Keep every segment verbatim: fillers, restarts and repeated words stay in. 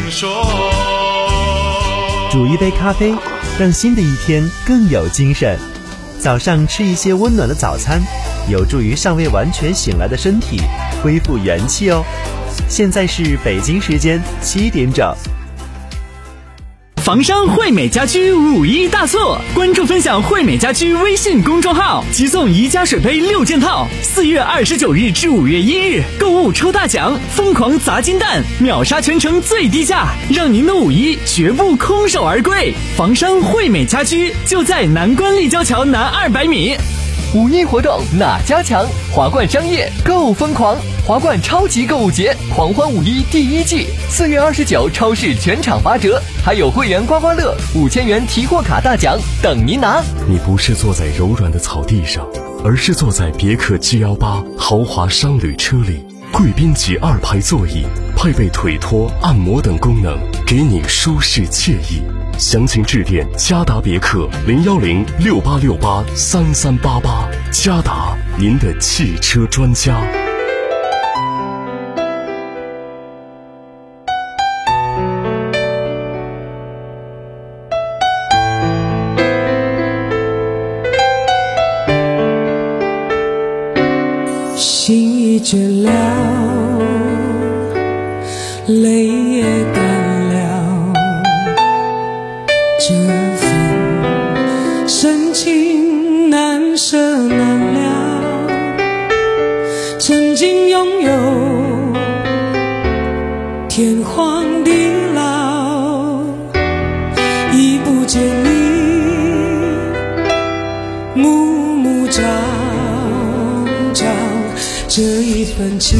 说。 煮一杯咖啡，让新的一天更有精神。早上吃一些温暖的早餐，有助于尚未完全醒来的身体恢复元气哦。现在是北京时间七点整。 房商惠美家居五一大促，关注分享惠美家居微信公众号，即送宜家水杯六件套。四月二十九日至五月一日，购物抽大奖，疯狂砸金蛋，秒杀全城最低价，让您的五一绝不空手而归。房商惠美家居就在南关立交桥南二百米。 五一活动哪家强？华冠商业购疯狂，华冠超级购物节狂欢五一第一季，四月二十九超市全场八折，还有会员刮刮乐五千元提货卡大奖等您拿。 你不是坐在柔软的草地上，而是坐在别克 G 一八 豪华商旅车里，贵宾级二排座椅，配备腿托、按摩等功能，给你舒适惬意。详情致电嘉达别克零幺零六八六八三三八八，嘉达，您的汽车专家。 心已倦了，泪也干了，这份深情难舍难了。曾经拥有天荒地老，已不见你暮暮朝朝，这一份情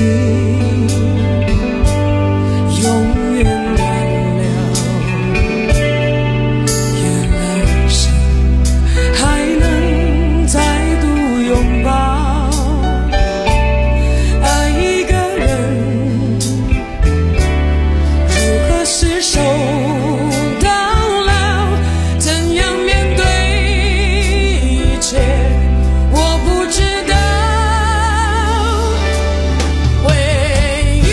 永远难了。愿来生还能再度拥抱，爱一个人如何厮守到老，怎样面对一切我不知道。唯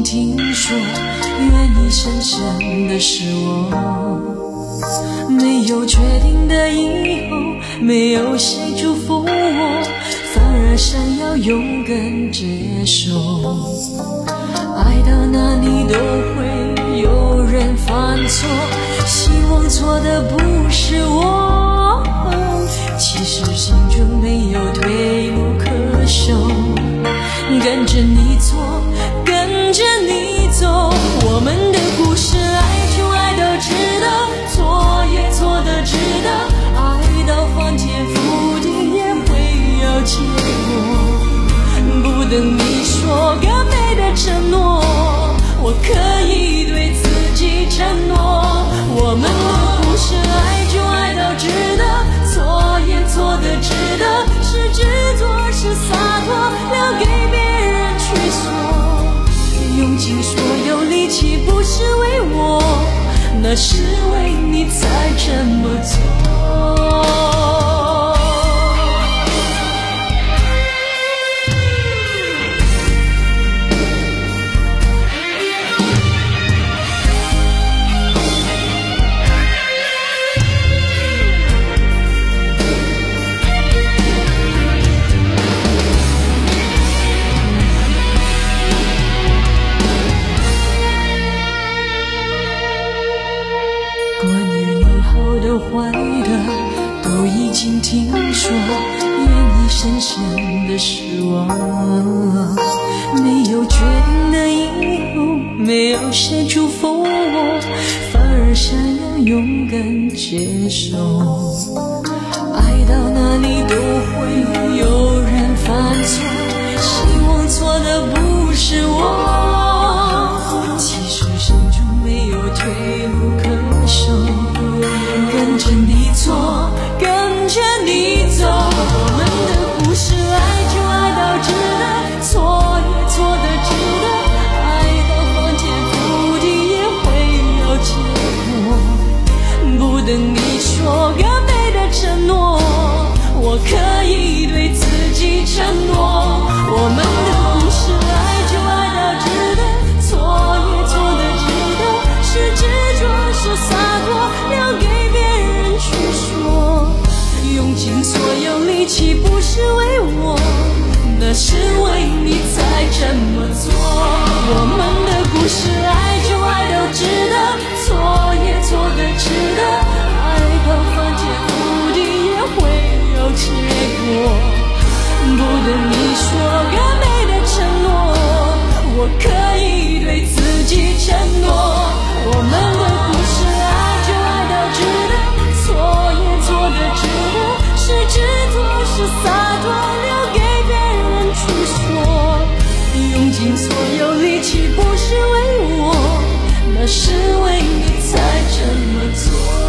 听说，愿意深深的是我，没有确定的以后，没有谁祝福我，反而想要勇敢接受。爱到哪里都会有人犯错，希望错的不是我，其实心中没有退路可守，跟着你走，跟着你走，我们的故事爱就爱到值得，错也错的值得，爱到翻天覆地也会有结果，不等你说更美的承诺，我可以对自己承诺，我们的故事爱就爱到值得，错也错的值得，是执着是洒脱，留给别人去说，用尽所有力气不是为我，那是为你才这么做。坏的都已经听说，愿意深深的是我，没有决定的以后，没有谁祝福我，反而想要勇敢接受，爱到哪里都会有人犯错，希望错的不是我，其实心中没有退路可守，跟着你走，跟着你走，我们的故事爱就爱到值得，错也错的值得，爱到翻天覆地也会有结果，不等你说更美的承诺，我可以对自己承诺，我们的故事爱就爱到值得，错也错的值得，是执着是洒脱，留给去说，用尽所有力气不是为我，那是为你才这么做，我们的故事爱就爱到值得，错也错的值得，爱到翻天覆地也会有结果，不等你说更美的承诺，我可以对自己承诺，我们的故事爱就爱到值得，错也错的值得，是执着是洒脱，留给别人去说，用尽所有力气不是为我，那是为你才这么做。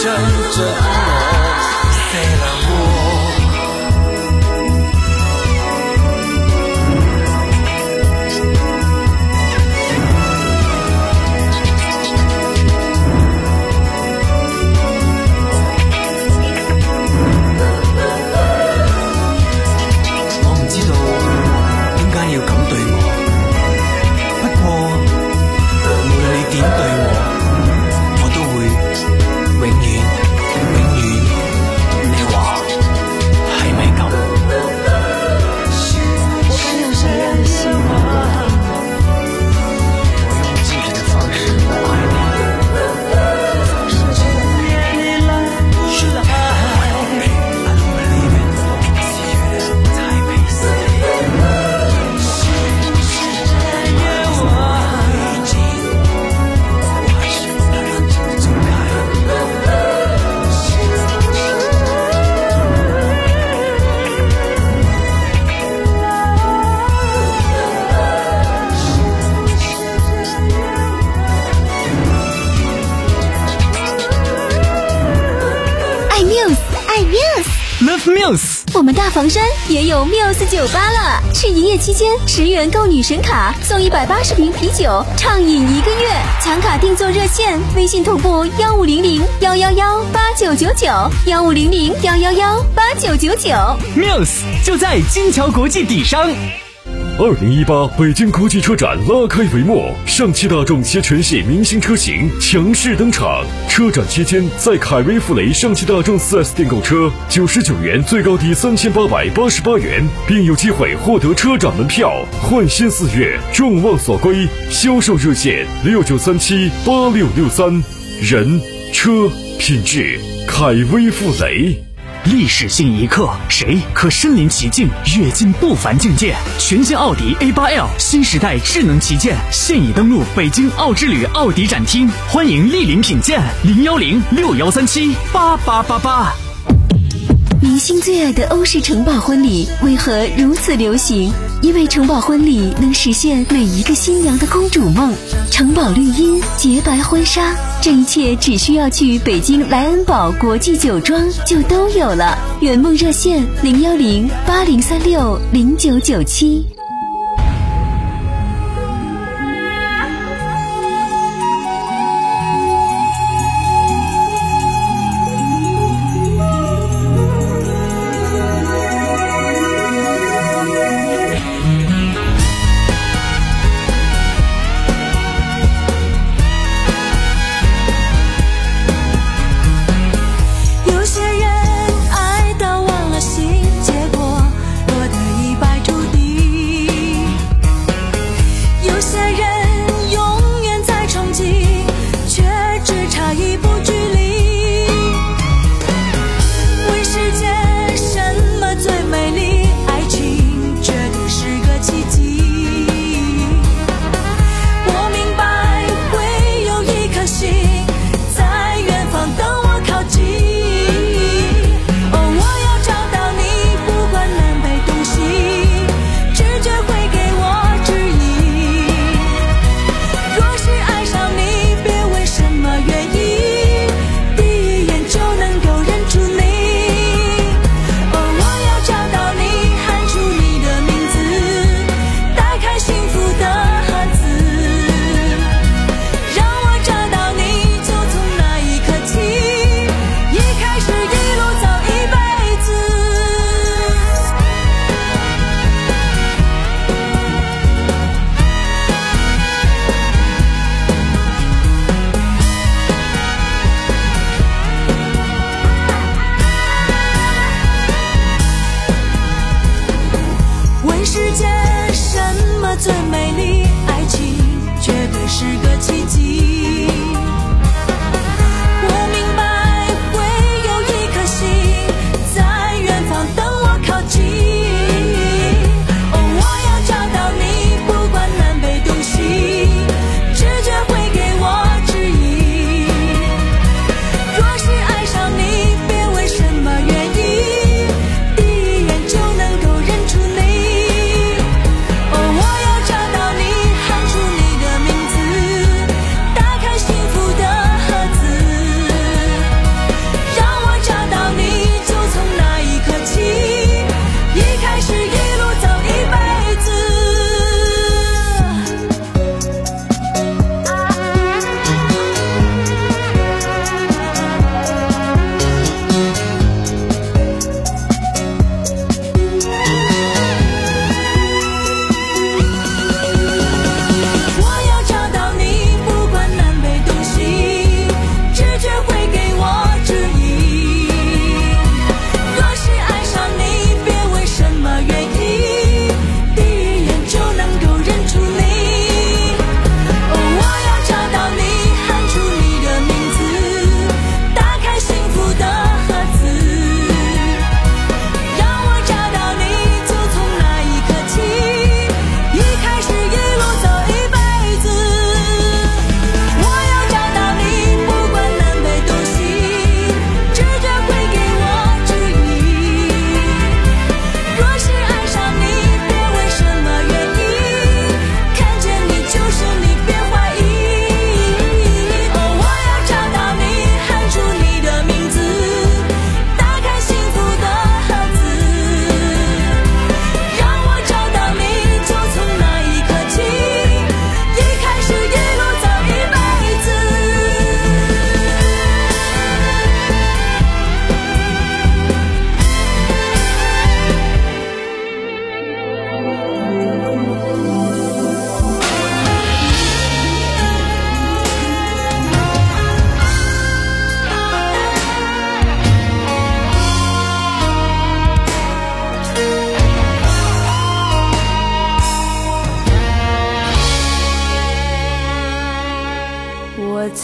着我飞了 Love Muse， 我们大房山也有 Muse 酒吧了，是营业期间十元购女神卡送一百八十瓶啤酒，畅饮一个月。抢卡订座热线：微信同步幺五零零幺幺幺八九九九幺五零零幺幺幺八九九九。 Muse 就在金桥国际底商。 二零一八北京国际车展拉开帷幕，上汽大众携全系明星车型强势登场。车展期间，在凯威富雷上汽大众 四 S 店购车，九十九元最高抵三千八百八十八元，并有机会获得车展门票。焕新四月，众望所归。销售热线六九三七八六六三。人、车、品质，凯威富雷。 历史性一刻，谁可身临其境，跃进不凡境界？全新奥迪 A 八 L 新时代智能旗舰现已登陆北京奥之旅奥迪展厅，欢迎莅临品鉴。零幺零六幺三七八八八八。 明星最爱的欧式城堡婚礼为何如此流行？因为城堡婚礼能实现每一个新娘的公主梦。城堡绿茵，洁白婚纱，这一切只需要去北京莱恩堡国际酒庄就都有了。圆梦热线零幺零八零三六零九九七。 爱到忘了心，结果落得一败涂地。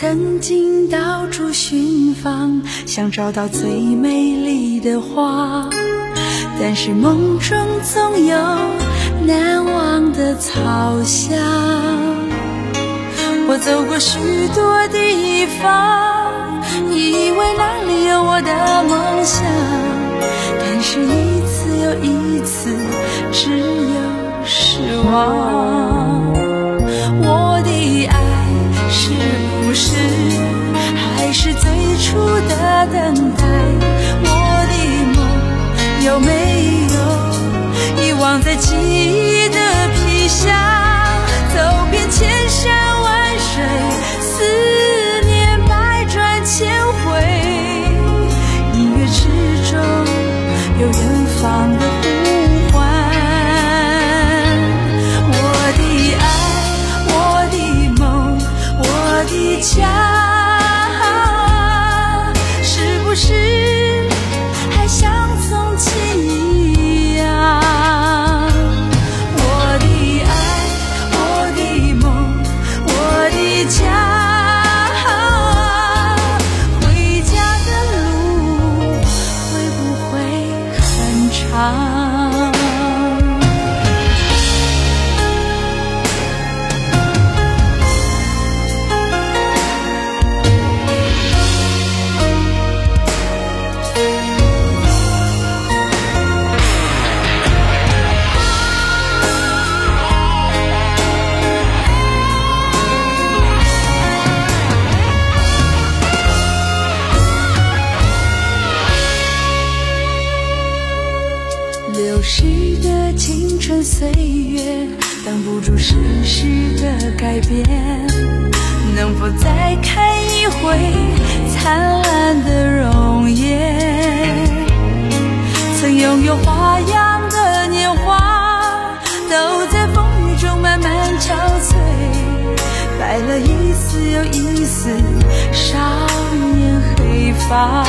曾经到处寻访，想找到最美丽的花，但是梦中总有难忘的草香。我走过许多地方，以为那里有我的梦想，但是一次又一次只有失望。我的爱是不是还是最初的等待？我的梦有没有遗忘在记忆的皮箱？走遍千山万水，思念百转千回，音乐之中有远方的呼唤。我的爱，我的梦，我的家，是不是还像从前一样？我的爱，我的梦，我的家，回家的路会不会很长？流逝的青春岁月，挡不住世事的改变，能否再看一回灿烂的容颜？曾拥有花样的年华，都在风雨中慢慢憔悴，白了一丝又一丝少年黑发。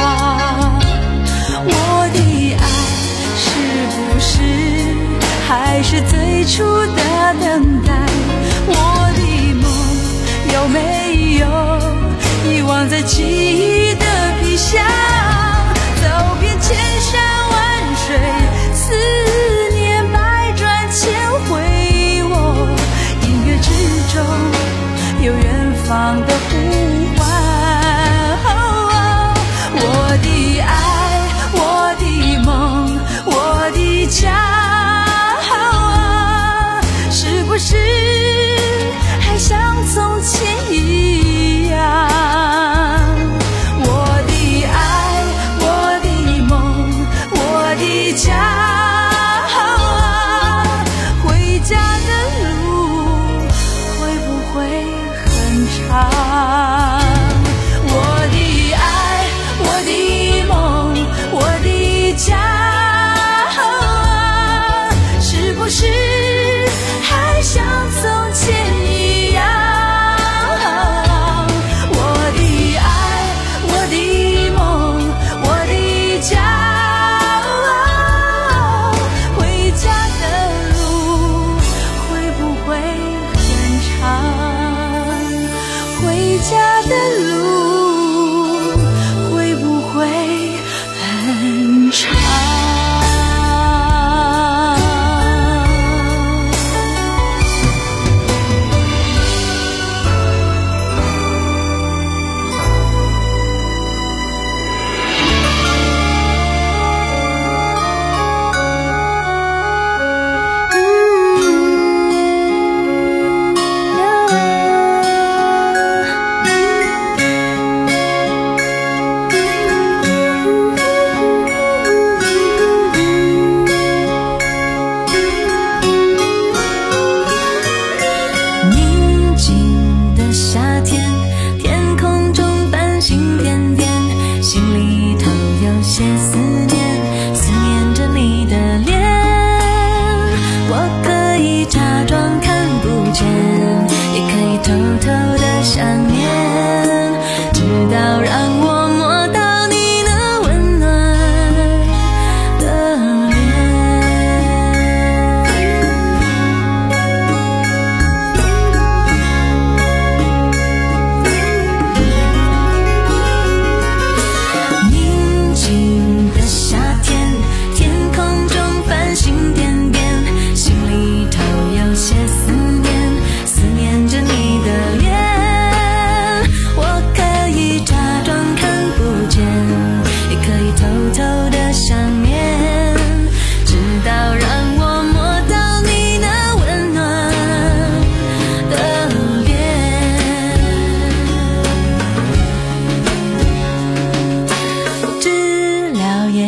我的爱是不是还是最初的等待？我的梦有没有遗忘在记忆的皮箱？走遍千山万水，思念百转千回，我音乐之中有远方的呼唤。哦哦，我的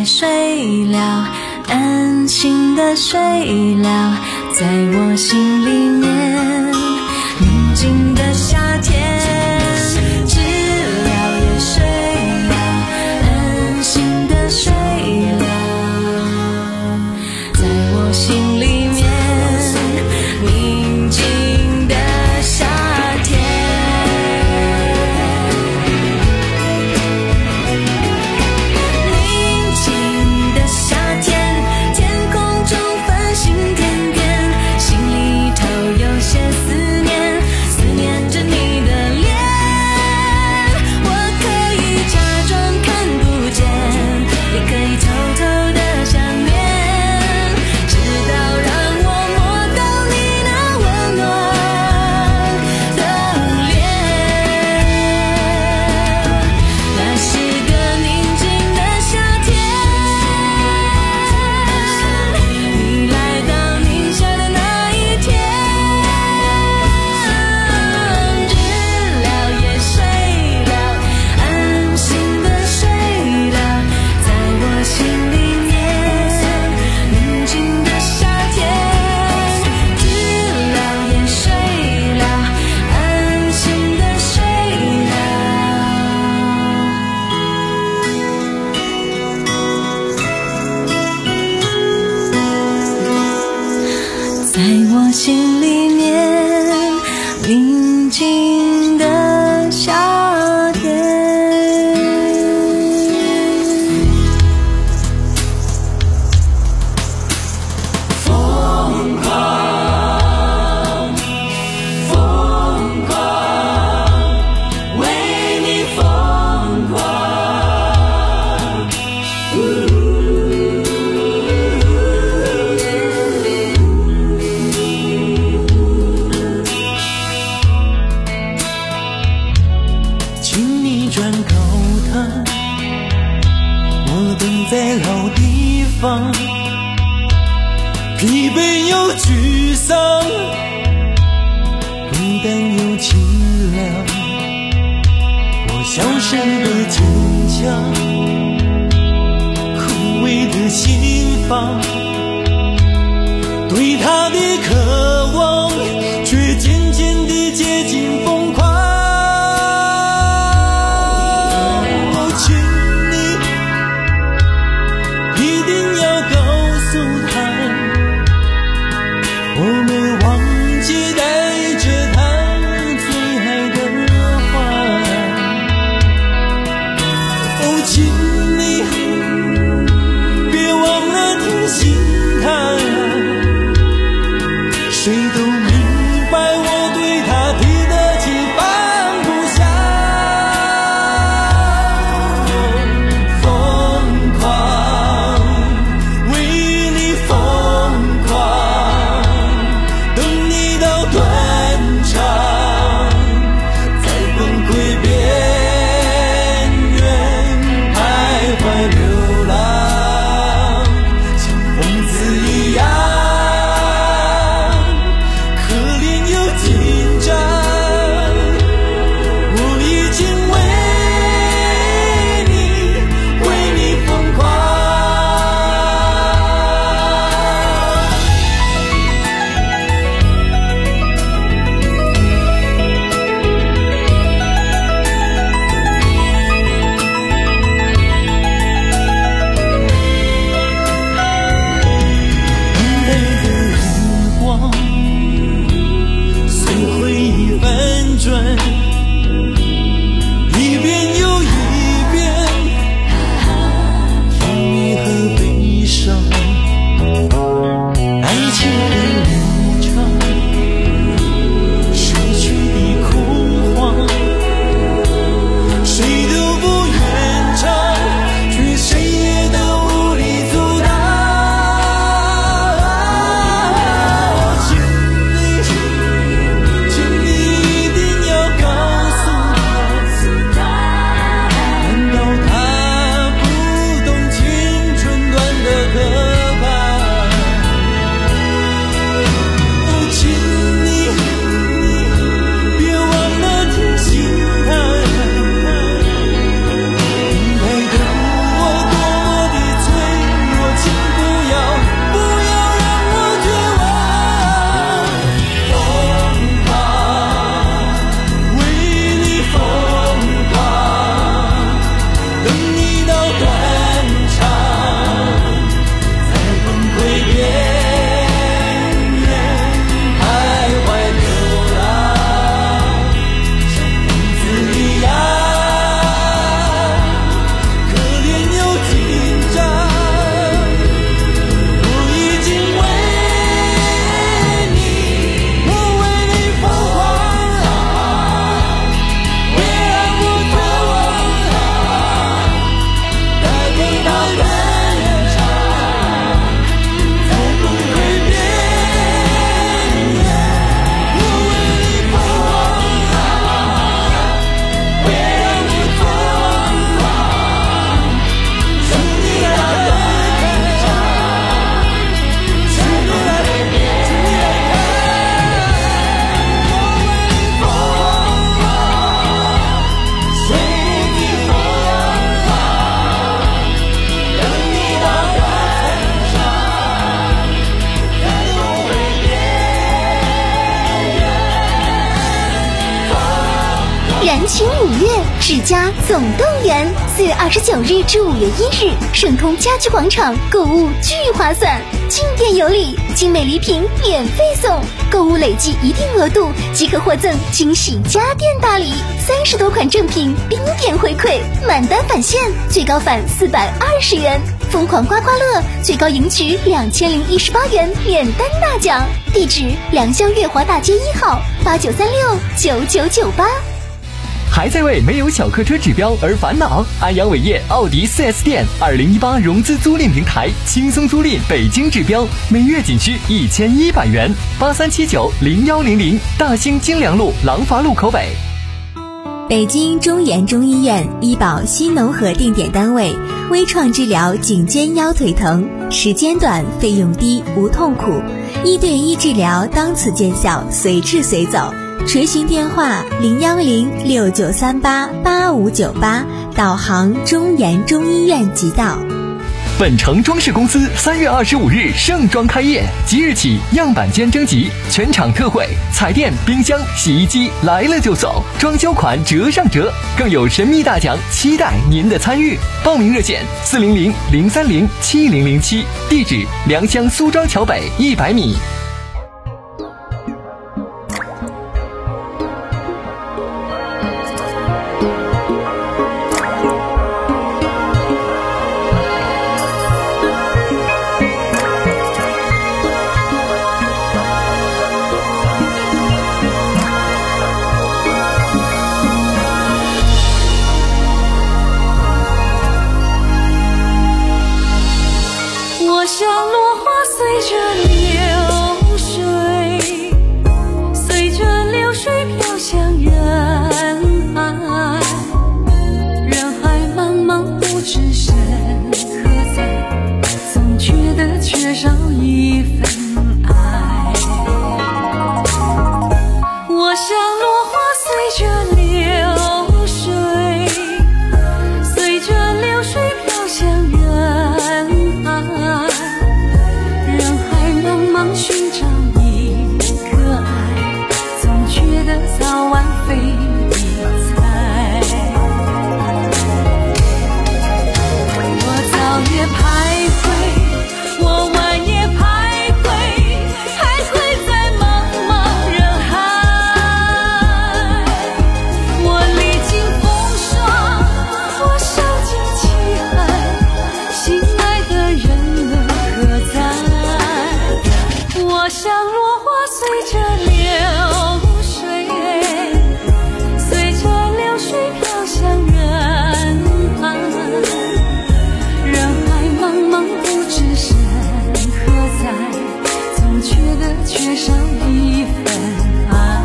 睡了，安心的睡了，在我心里面，宁静的夏天。知了也睡了，安心的睡了，在我心里面，宁静的夏天。宁静的夏天，天空中繁星点点，心里头有些思念，思念着你的脸。我可以假装看不见，也可以偷偷的想念，直到让我摸到你那温暖的脸。那是个宁静的夏天，你来到宁夏的那一天。知了也睡了，安心的睡了，在我心里面，宁静的夏天。知了也睡了，安心的睡了，在我心里面，宁静的夏天。为你疯狂。 请你转告他，我等在老地方，疲惫又沮丧，孤单又凄凉。我消瘦的坚强，枯萎的心房，对他的渴望，却渐渐地接近疯狂。哦，请你一定要告诉他，我没忘记带着他最爱的花。哦，请你别忘了提醒他， 悦世家总动员，四月二十九日至五月一日，盛通家居广场购物巨划算，进店有礼，精美礼品免费送，购物累计一定额度即可获赠惊喜家电大礼，三十多款正品冰点回馈，满单返现，最高返四百二十元。疯狂刮刮乐最高赢取两千零一十八元免单大奖，地址良乡月华大街一号八九三六九九九八。 还在为没有小客车指标而烦恼？安阳伟业奥迪 四 S 店二零一八融资租赁平台，轻松租赁北京指标，每月仅需一千一百元。八三七九零幺零零，大兴金良路廊坊路口北。 北京中研中医院医保新农合定点单位，微创治疗颈肩腰腿疼，时间短，费用低，无痛苦，一对一治疗当此见效，随治随走。垂询电话零幺零六九三八八五九八，导航中研中医院即到。 本城装饰公司三月二十五日盛装开业，即日起样板间征集，全场特惠，彩电、冰箱、洗衣机来了就走，装修款折上折，更有神秘大奖，期待您的参与。报名热线四零零零三零七零零七，地址良乡苏庄桥北一百米。 像落花随着流水，随着流水飘向人海，人海茫茫不知身何在，总觉得缺少一份爱。我像落花随着流水，随着流水飘向人海，寻找一个爱，总觉得早晚非一猜。我早夜徘徊，我晚夜徘徊，徘徊在茫茫人海。我历经风霜，我受尽凄寒，心爱的人呢何在？我像落花随着流水，随着流水飘向人海，人海茫茫不知身何在，总觉得缺少一份爱。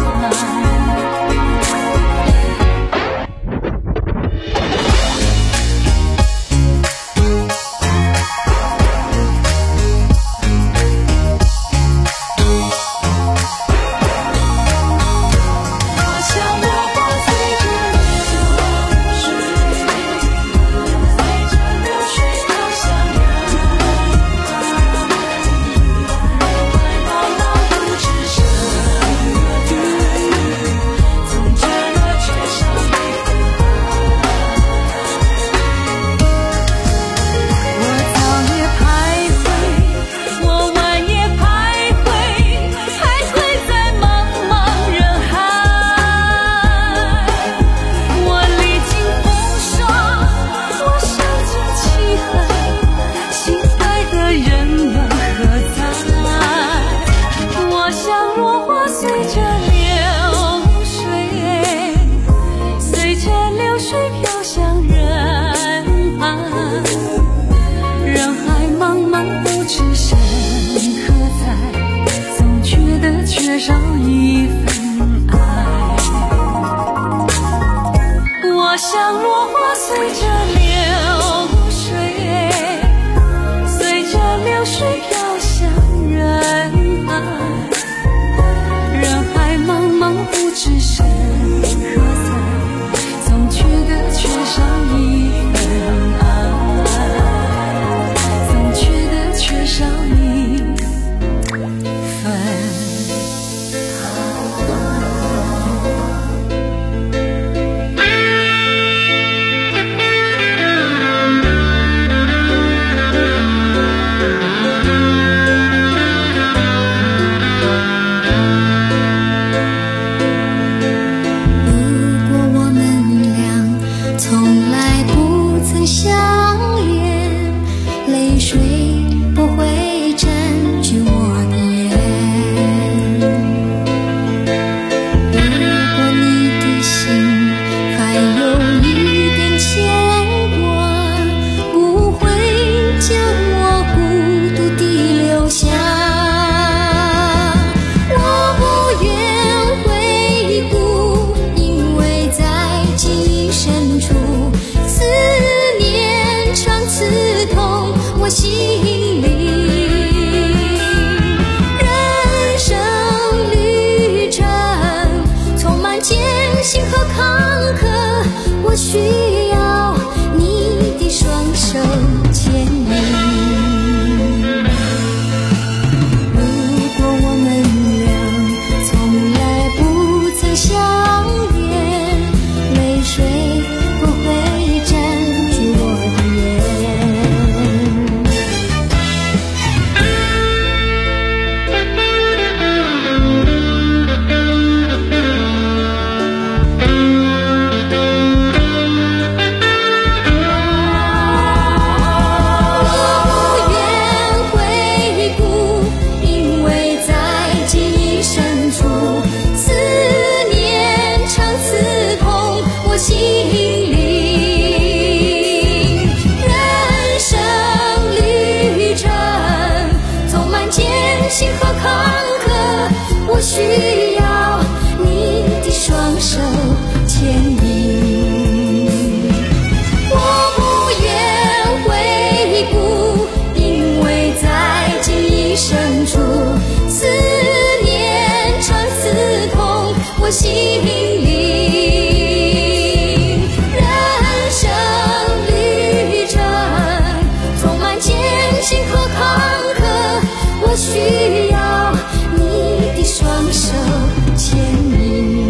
我需要你的双手牵引。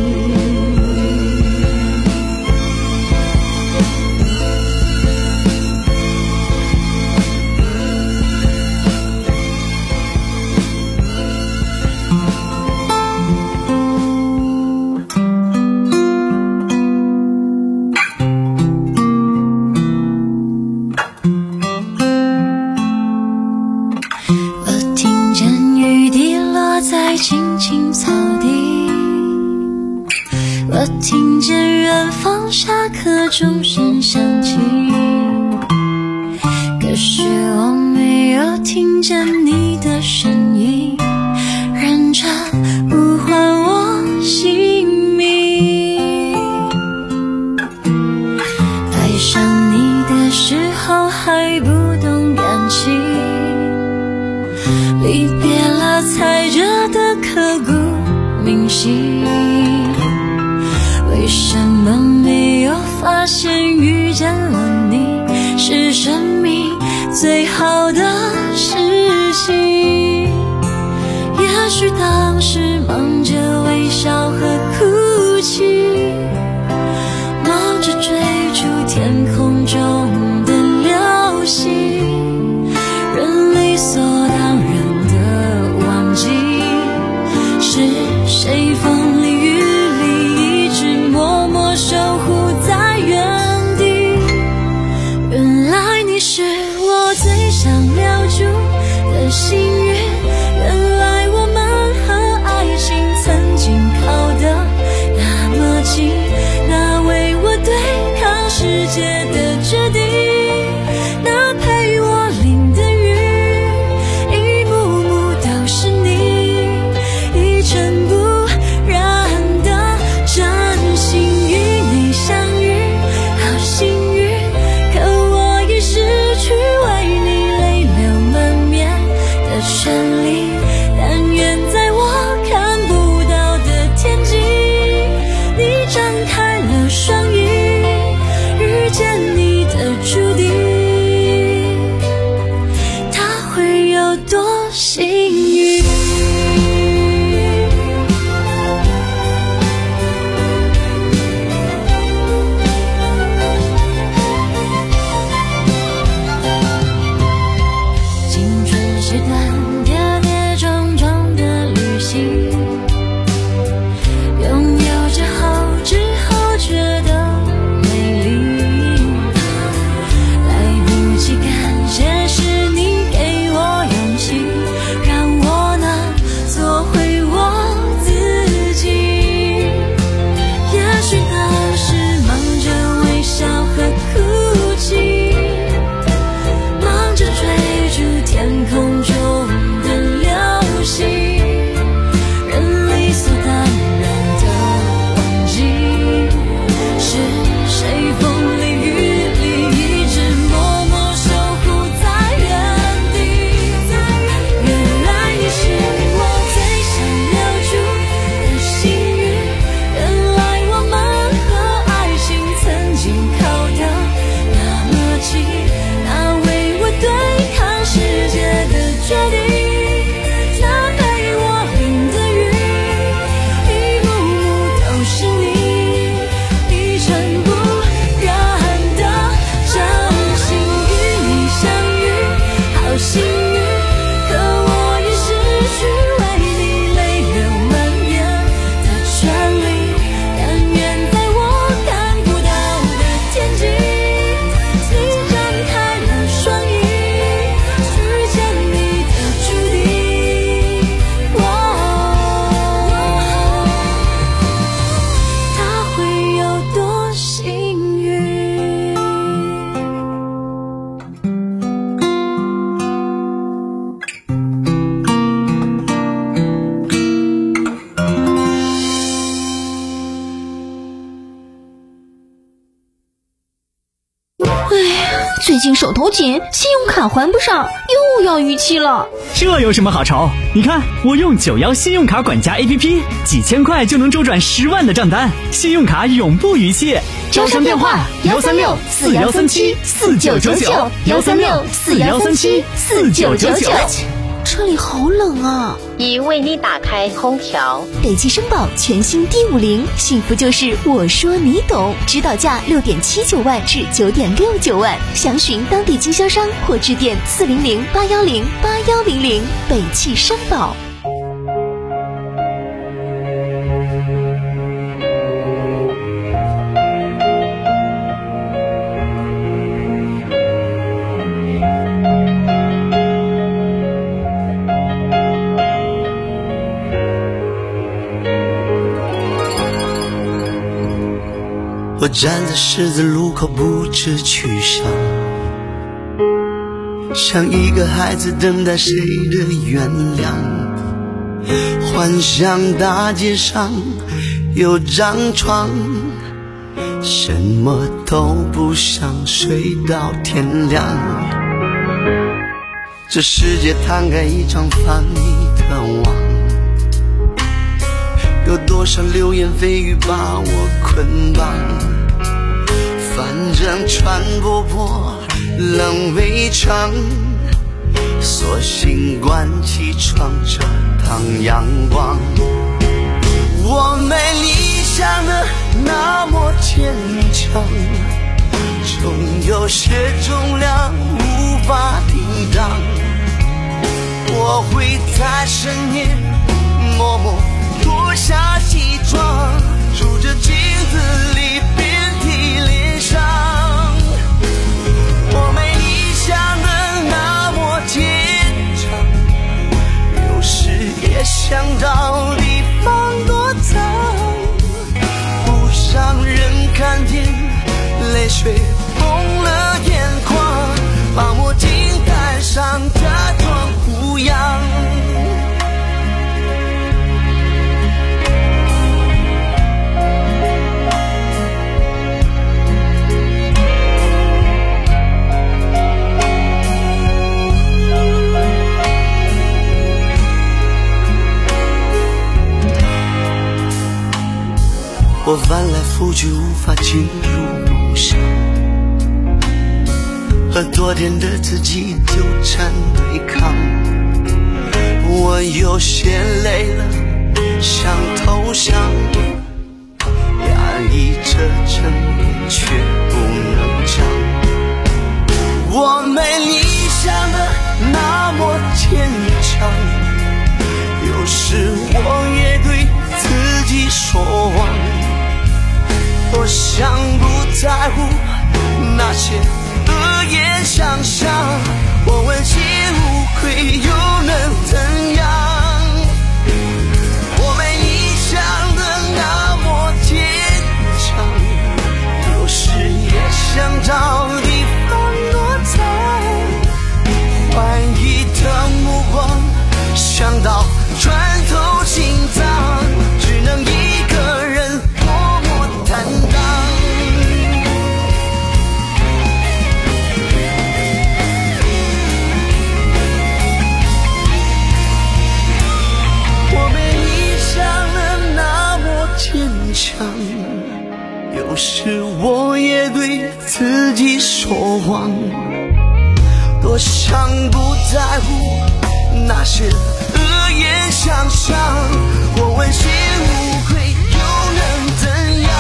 青青草地，我听见远方下课钟声响起，可是我没有听见你的声音，认真呼唤我姓名。爱上你的时候还不懂感情，离别了才觉得刻骨铭心，为什么没有发现遇见了你是生命最好的事情？也许当时忙着微笑和哭泣，忙着追逐天空中的流星，人理所当然的忘记是谁风里雨里一直默默守护在原地。原来你是我最想留住的幸运，原来我们和爱情曾经靠得那么近，那为我对抗世界的决定，那陪我淋的雨，一幕幕都是你，一尘不染的真心与你相遇，好幸运，可我已失去为你泪流满面的权利，但愿在我看不到的天际，你张开了双翼，遇见你的注定，他会有多幸运？青春是段跌跌撞撞的旅行，拥有之后之后觉得美丽，来不及感谢是你给我勇气，让我能做回我自己。也许当时忙着微笑和哭泣，忙着追逐天空中的流星，人理所当然的忘记是谁风里雨里一直默默守护在原地。原来你是我最想留住的幸运，原来我们和爱情曾经靠得那么近，那为我对抗世界的决定，那陪我淋的雨，一幕幕都是你，一尘不染的真心与你相遇，好幸运，可我已失去为你泪流满面的权利，但愿在我看不到的天际，你张开了双翼，遇见你的注定，他会有多幸运？ 最近手头紧，信用卡还不上，又要逾期了。 这有什么好愁？你看我用九幺信用卡管家 A P P， 几千块就能周转十万的账单，信用卡永不逾期。 招商电话幺三六四幺三七四九九九幺三六四幺三七四九九九。 车里好冷啊！ 已为你打开空调。 北汽绅宝全新 D 五零，幸福就是我说你懂，指导价六点七九万至九点六九万，详询当地经销商或致电四零零八幺零八幺零零。北汽绅宝。 我站在十字路口不知去向，像一个孩子等待谁的原谅，幻想大街上有张床，什么都不想，睡到天亮。这世界摊开一张繁密的网，有多少流言蜚语把我捆绑，反正穿不破冷围墙，索性关起窗遮挡阳光。我没理想的那么坚强，总有些重量无法抵挡。我会在深夜默默脱下西装，数着镜子里遍体鳞伤。我没理想的那么坚强，有时也想找地方躲藏，不让人看见泪水红了眼眶，把墨镜戴上，假装无恙。我翻来覆去无法进入梦乡，和昨天的自己纠缠对抗。我有些累了，想投降，压抑着争辩却不能讲。我没理想的那么坚强，有时我也对自己说谎。我想不在乎那些恶言相向，我问心无愧又能怎样？我没理想的那么坚强，有时也想找地方躲藏，怀疑的目光想到穿透心脏，只能一个人默默担当。我没理想的那么坚强，有时我也对自己说谎，多想不在乎那些恶言相向，我问心无愧又能怎样？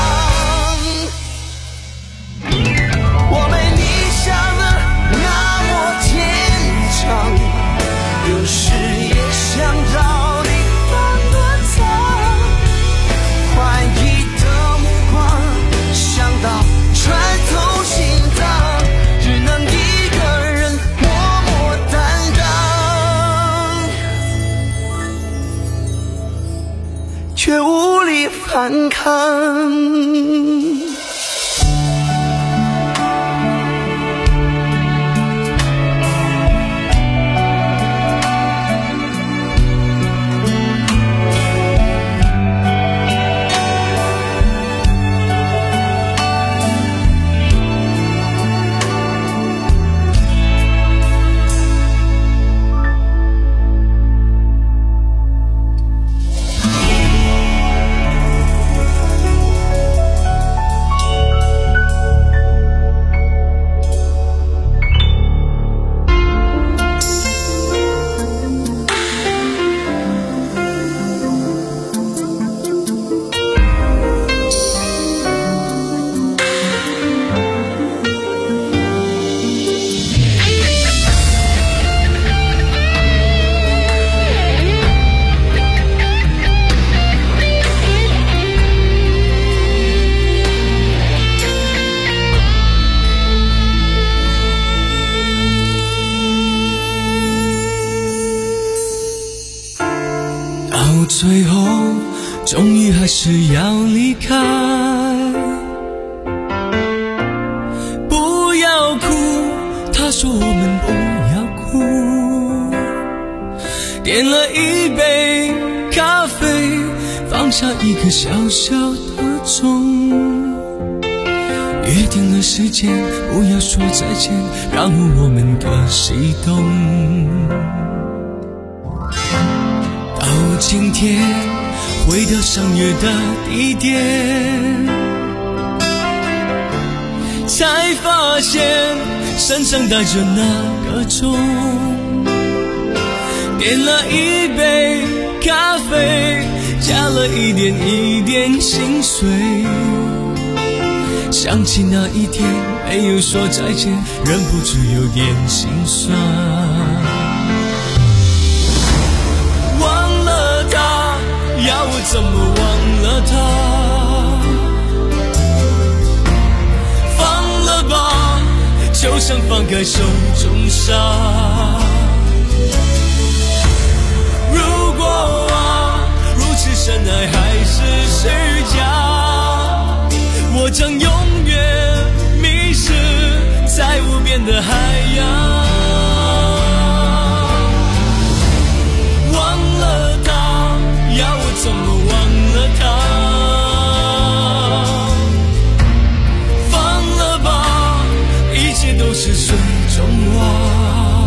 我没理想的那么坚强，有时也想找地方躲藏，怀疑的目光想到穿透心脏，只能一个人默默担当，却无力反抗。 最后终于还是要离开，不要哭，他说我们不要哭，点了一杯咖啡，放下一个小小的钟，约定了时间，不要说再见，然后我们各西东。到今天回到相约的地点，才发现身上带着那个钟，点了一杯咖啡，加了一点一点心碎，想起那一天没有说再见，忍不住有点心酸。忘了他，要我怎么忘了他？放了吧，就像放开手中沙。如果啊，如此深爱还是虚假，我将永远迷失在无边的海洋。忘了他，要我怎么忘了他？放了吧，一切都是水中花。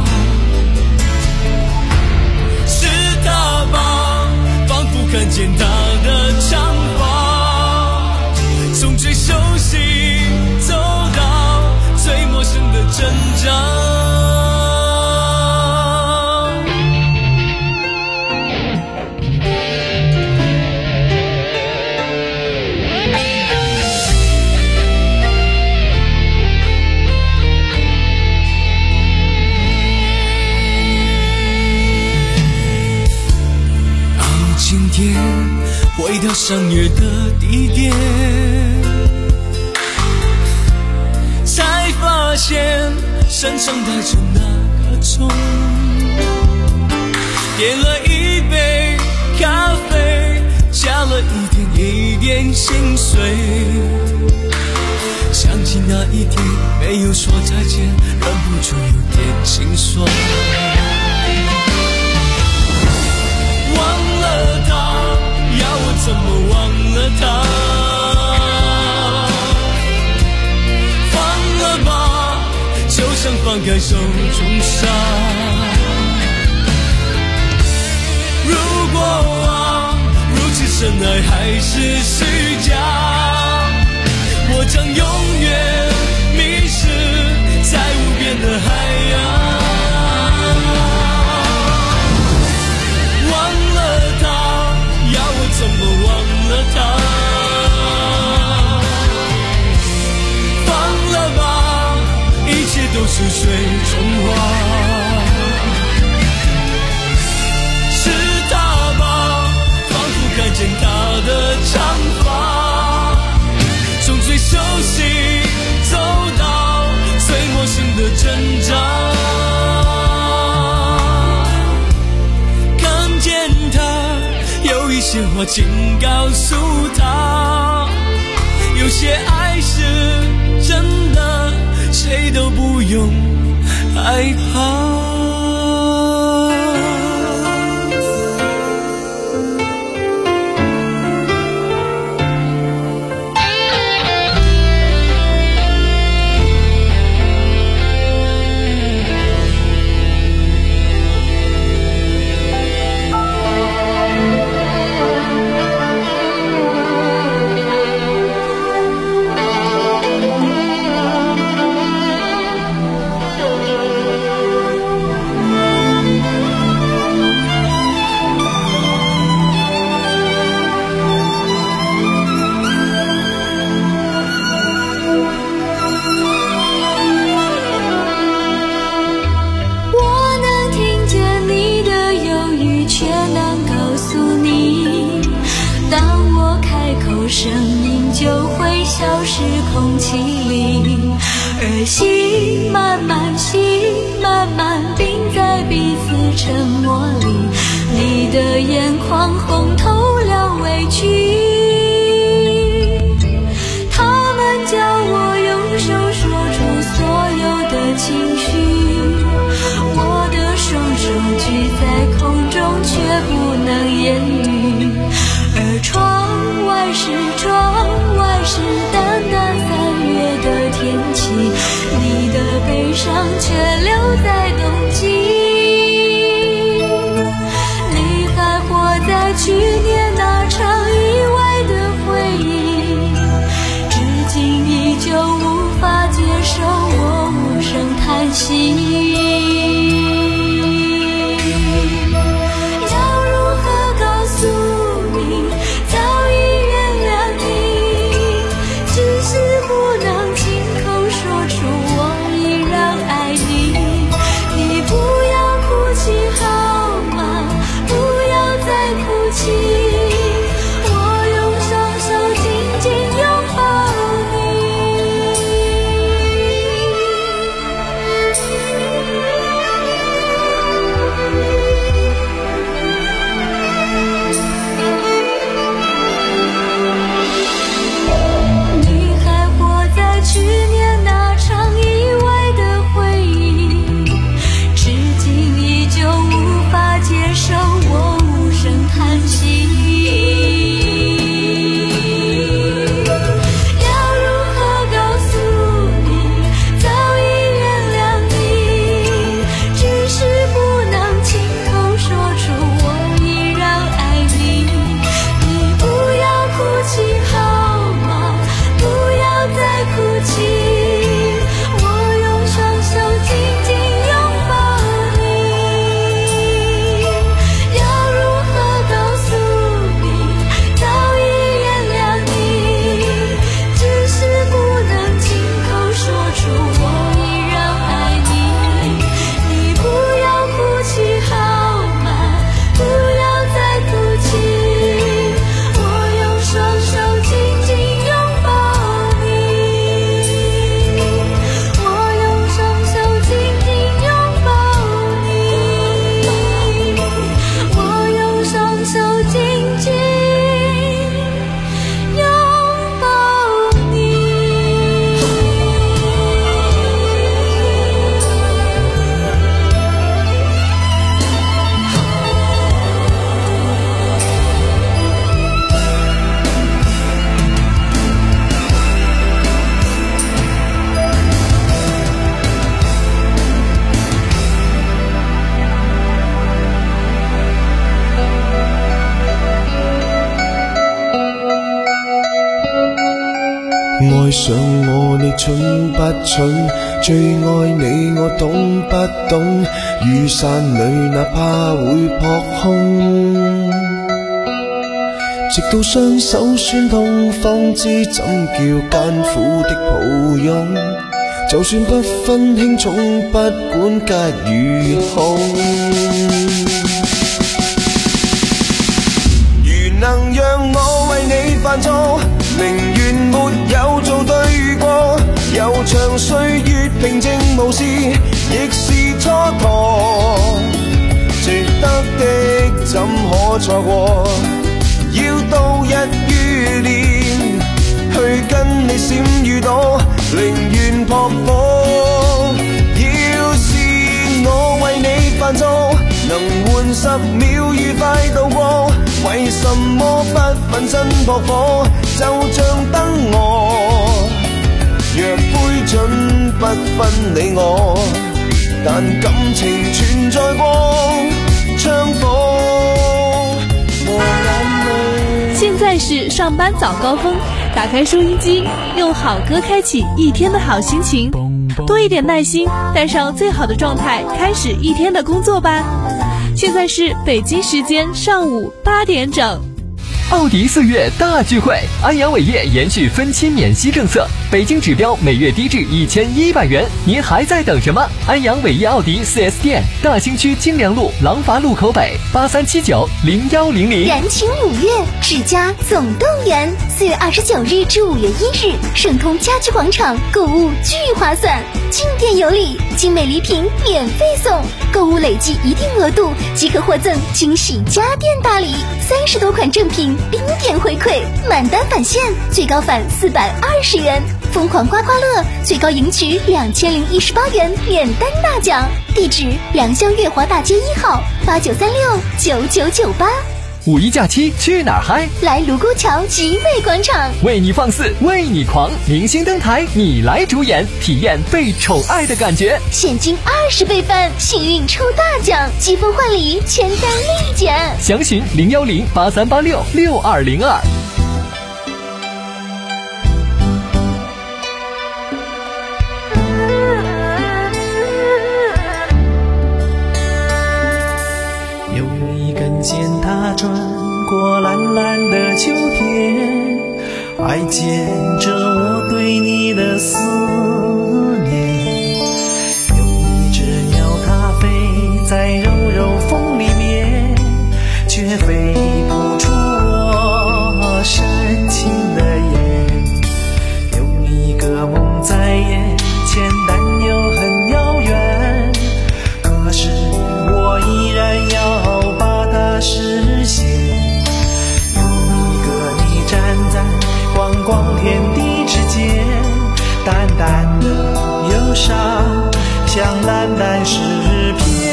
是他吧，仿佛看见他的长发，从最熟悉走到最陌生的挣扎。到今天回到相约的地点，才发现身上带着那个钟，点了一杯咖啡，加了一点一点心碎，想起那一天没有说再见，忍不住有点心酸。忘了他，要我怎么忘了他？放了吧，就像放开手中沙。如果啊，如此深爱还是虚假，我将永远迷失在无边的海洋。怎么忘了他？放了吧，一切都是水中花。是他吧，仿佛看见他的长发，从最熟悉走到最陌生的挣扎。看见他，有一些话请告诉他，有些爱是真的，谁都不用害怕。 生命就会消失空气里，而心慢慢心慢慢冰在彼此沉默里，你的的眼眶红透了委屈，他们叫我用手说出所有的情绪，我的双手举在空中却不能言语，而窗外是窗外是淡淡三月的天气，你的悲伤却留在冬季。你还活在去年那场意外的回忆，至今依旧无法接受我无声叹息。 愛上我你蠢不蠢？最愛你我懂不懂？雨傘裏哪怕會撲空，直到雙手酸痛，方知怎叫艱苦的抱擁。就算不分輕重，不管吉與凶，如能讓我為你犯錯，寧願沒有做對過，悠長歲月平靜無事，亦是蹉跎。值得的怎可錯過？要度日如年，去跟你閃與躲，寧願撲火。要是我為你犯錯，能換十秒愉快度過，為什麼不奮身撲火？就像燈我，若杯準不分你我，但感情存在過槍火和眼淚。 现在是上班早高峰，打开收音机，用好歌开启一天的好心情，多一点耐心，带上最好的状态，开始一天的工作吧。现在是北京时间上午八点整。 奥迪四月大聚会，安阳伟业延续分期免息政策，北京指标每月低至一千一百元，您还在等什么？安阳伟业奥迪 四 S 店，大兴区金良路廊坊路口北，八三七九零幺零零。 燃情五月，智家总动员。 四月二十九日至五月一日，盛通家居广场购物巨划算，进店有礼，精美礼品免费送，购物累计一定额度即可获赠惊喜家电大礼，三十多款正品冰点回馈，满单返现，最高返四百二十元。疯狂刮刮乐最高赢取两千零一十八元免单大奖，地址良乡月华大街一号八九三六九九九八。 五一假期去哪儿嗨？ 来卢沟桥集美广场， 为你放肆，为你狂，明星登台，你来主演，体验被宠爱的感觉， 现金二十倍翻，幸运抽大奖，积分换礼，全单立减。 详询零幺零八三八六六二零二。 见它转过蓝蓝的秋天，还牵着我对你的思念。有一只鸟，它飞在柔柔风里面，却飞不出我深情的眼。有一个梦在眼前，但又很遥远，可是我依然要实现。有一个你站在光光天地之间，淡淡的忧伤像淡淡诗篇。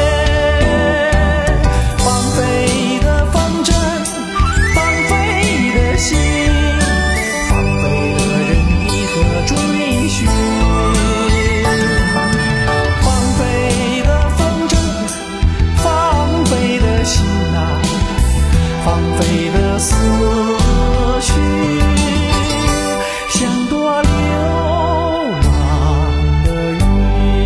放飞的风筝，放飞的心，放飞的人意和追寻。放飞的风筝，放飞的心啊，放飞的思绪，像朵流浪的云。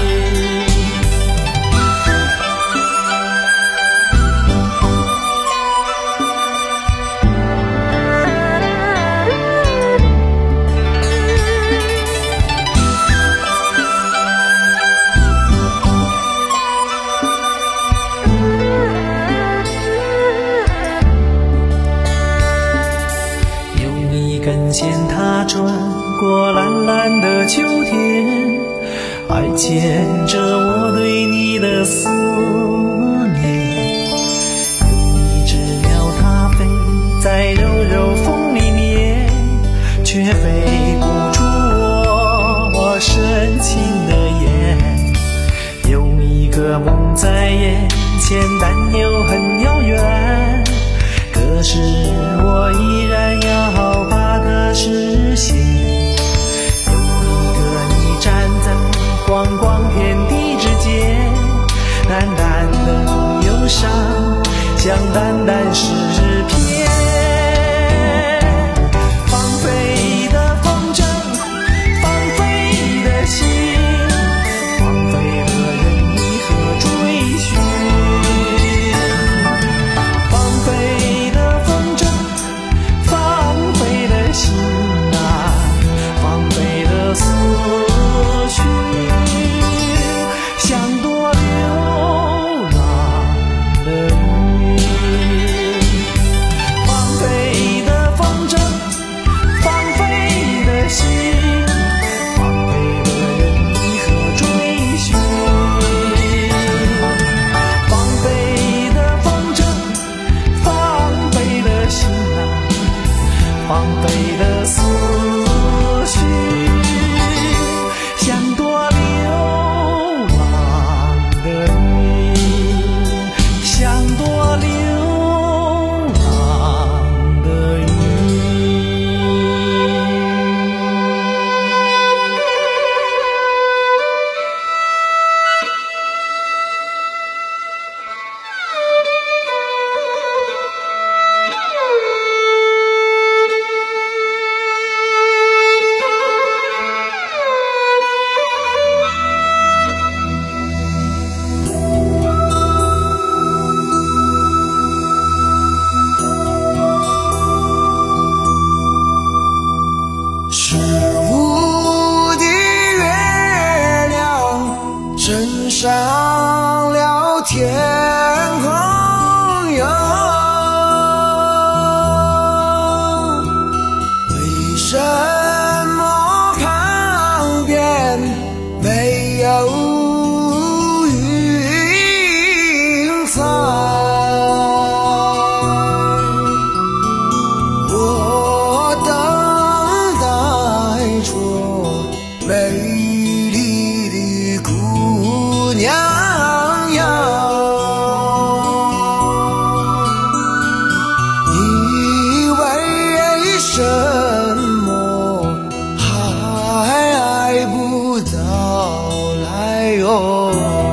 根线它转过蓝蓝的秋天，还牵着我对你的思念。有一只鸟，它飞在柔柔风里面，却飞不出我深情的眼。有一个梦在眼前，但又很遥远，可是我依然要把它实现。有一个你站在光光天地之间，淡淡的忧伤像淡淡诗篇。放飞的风筝，放飞的心，放飞的人意和追寻。放飞的风筝，放飞的心啊，放飞的思绪，像朵流浪的云。放飞的风筝，放飞的心，放飞的人意和追寻。放飞的风筝，放飞的心啊，放飞的思绪，像朵流浪的云，像朵流浪的云。是无的月亮升上了天空哟， 在，我等待着美丽的姑娘呀。你为什么还不到来哟？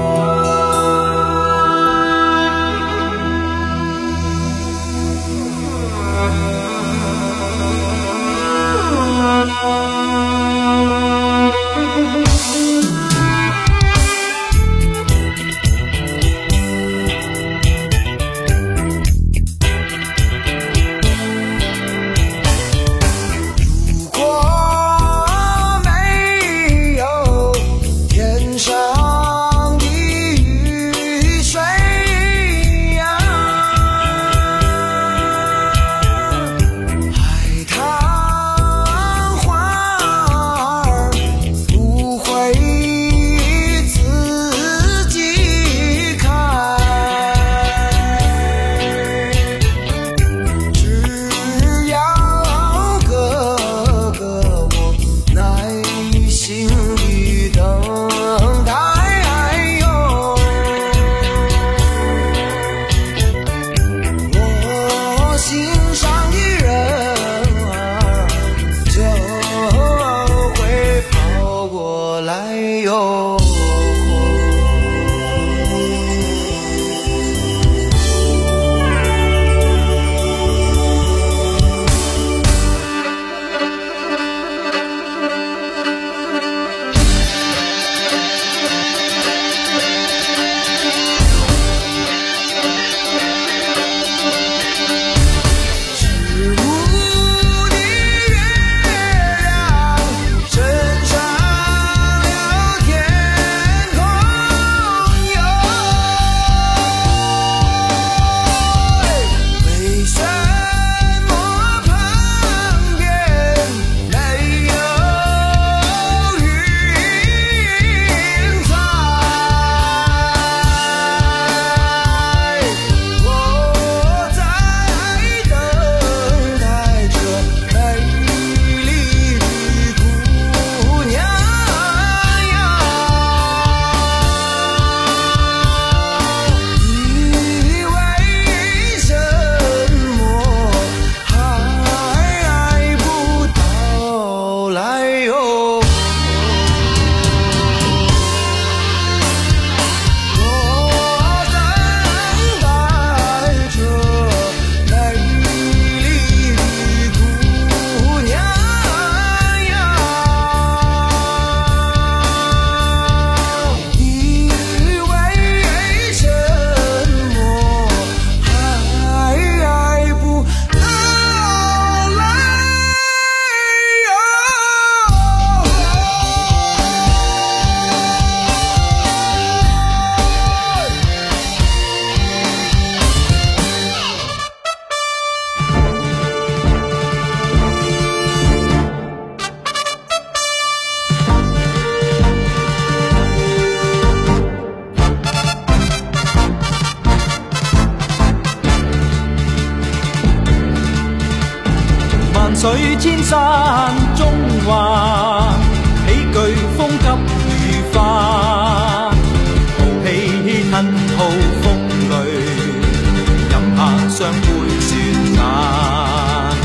水千山中華，喜劇風急如花，豪氣吞吐風裏，飲下雙杯雪晚，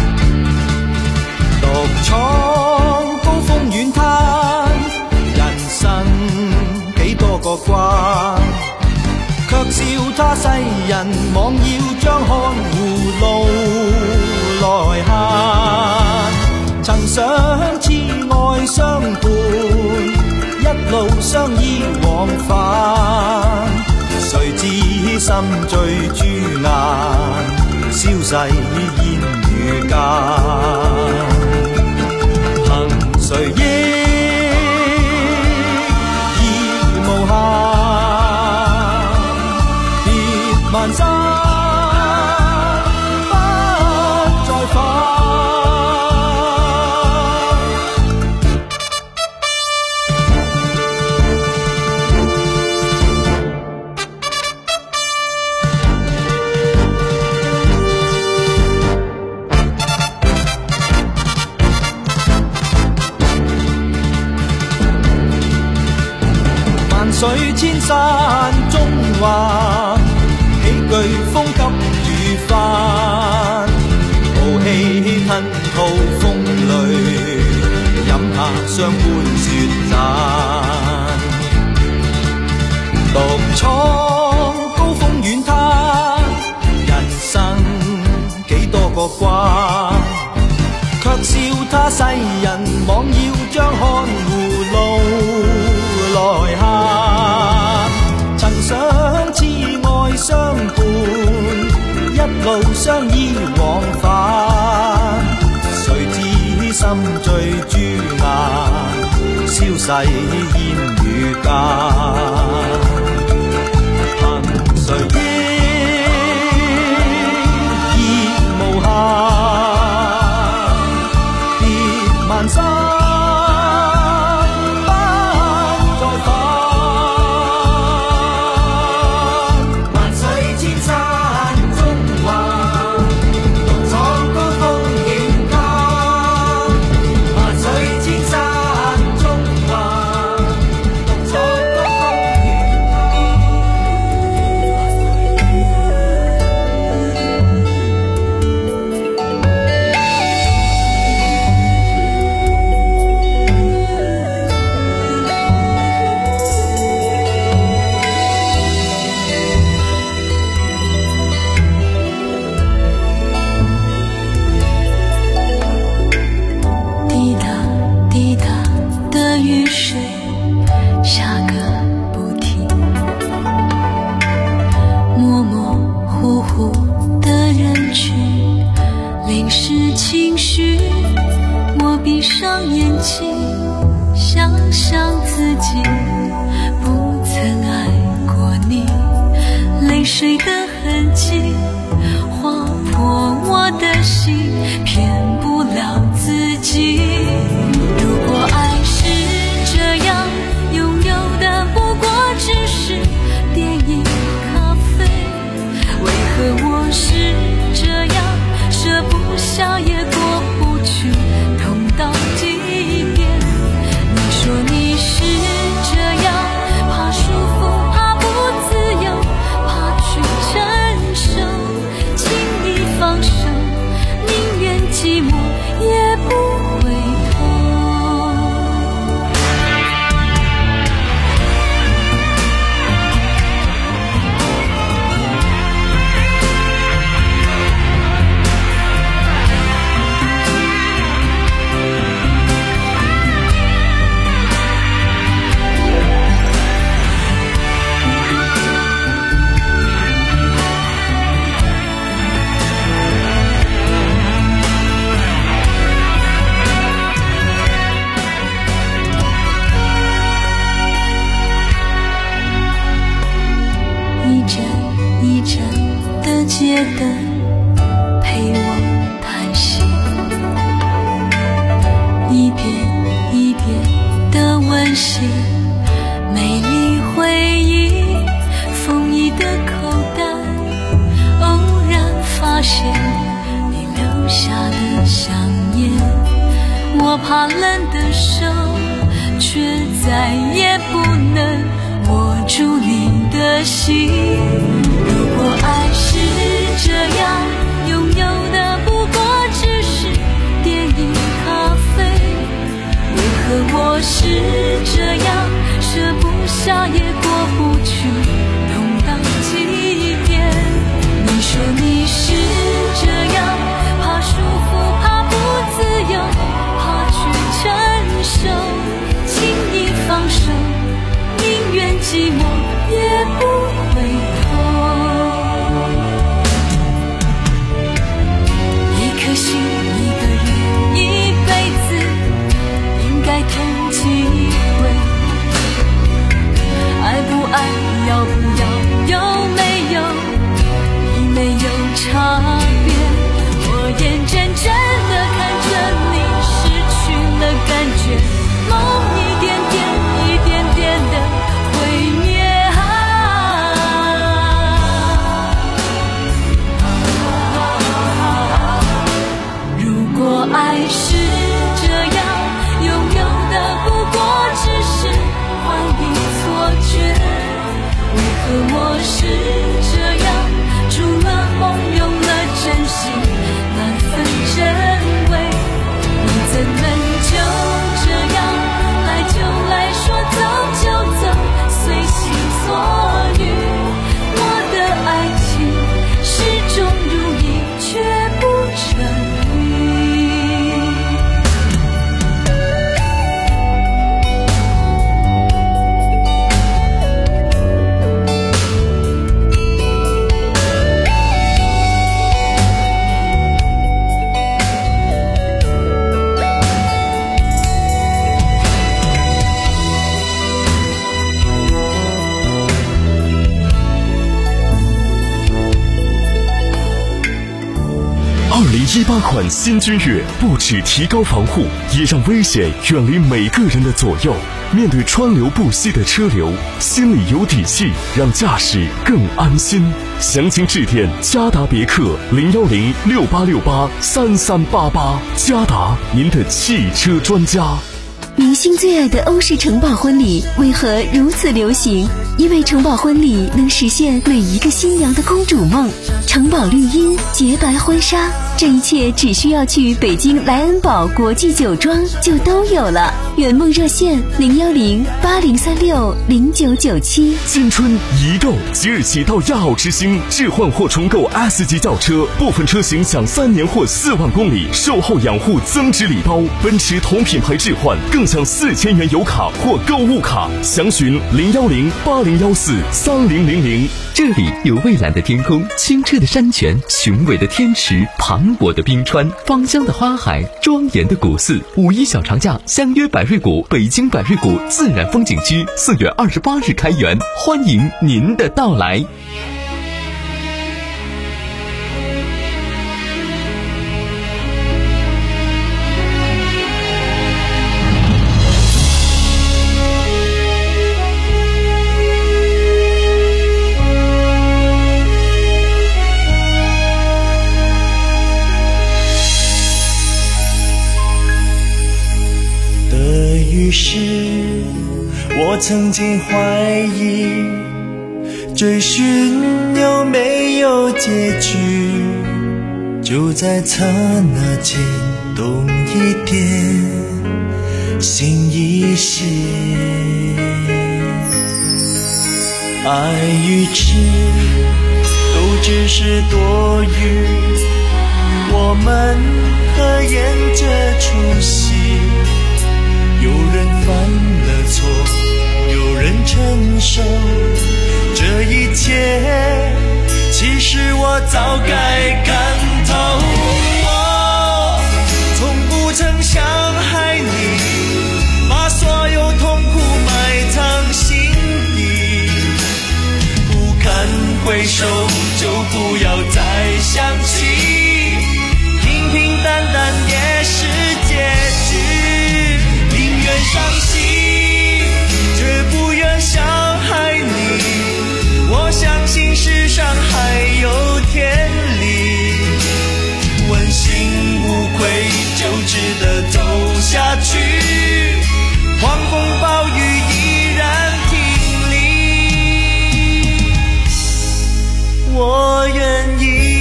獨闖高峰遠灘，人生幾多個關，卻笑他世人妄要將看護路來限，曾想痴愛相伴，一路相依往返，誰知心醉朱顏，消逝煙雨間，憑誰憶意無限，別萬山水千山中橫，喜懼風急雨翻，豪氣吞吐風雷，飲下雙杯雪盞，獨闖高峰遠灘，人生幾多個關，卻笑他世人妄要將看護路來行，曾想痴愛相伴，一路相依往返，誰知心醉朱顏，消逝煙雨間，憑誰憶意無限，別萬山零一八款新君越不只提高防护，也让危险远离每个人的左右。面对川流不息的车流，心里有底气，让驾驶更安心。详情致电嘉达别克零幺零六八六八三三八八，嘉达，您的汽车专家。 明星最爱的欧式城堡婚礼为何如此流行？因为城堡婚礼能实现每一个新娘的公主梦。城堡绿茵，洁白婚纱，这一切只需要去北京莱恩堡国际酒庄就都有了。圆梦热线零幺零八零三六零九九七。 新春一购，即日起到亚奥之星置换或重购 S 级轿车，部分车型享三年或四万公里售后养护增值礼包，奔驰同品牌置换更享四千元油卡或购物卡。详询零幺零八零幺四三零零零。 这里有蔚蓝的天空，清澈的山泉，雄伟的天池，磅礴的冰川，芳香的花海，庄严的古寺。五一小长假相约百瑞谷北京百瑞谷自然风景区，四月二十八日开园，欢迎您的到来。 于是我曾经怀疑，追寻有没有结局，就在刹那间动一点，心一歇。爱与痴都只是多余，我们合演这出戏，有人犯了错，有人承受这一切，其实我早该看透。我从不曾想害你，把所有痛苦埋藏心底，不堪回首就不要再想起，平平淡淡也是结局。伤心，却不愿伤害你。我相信世上还有天理，问心无愧就值得走下去。狂风暴雨依然挺立，我愿意。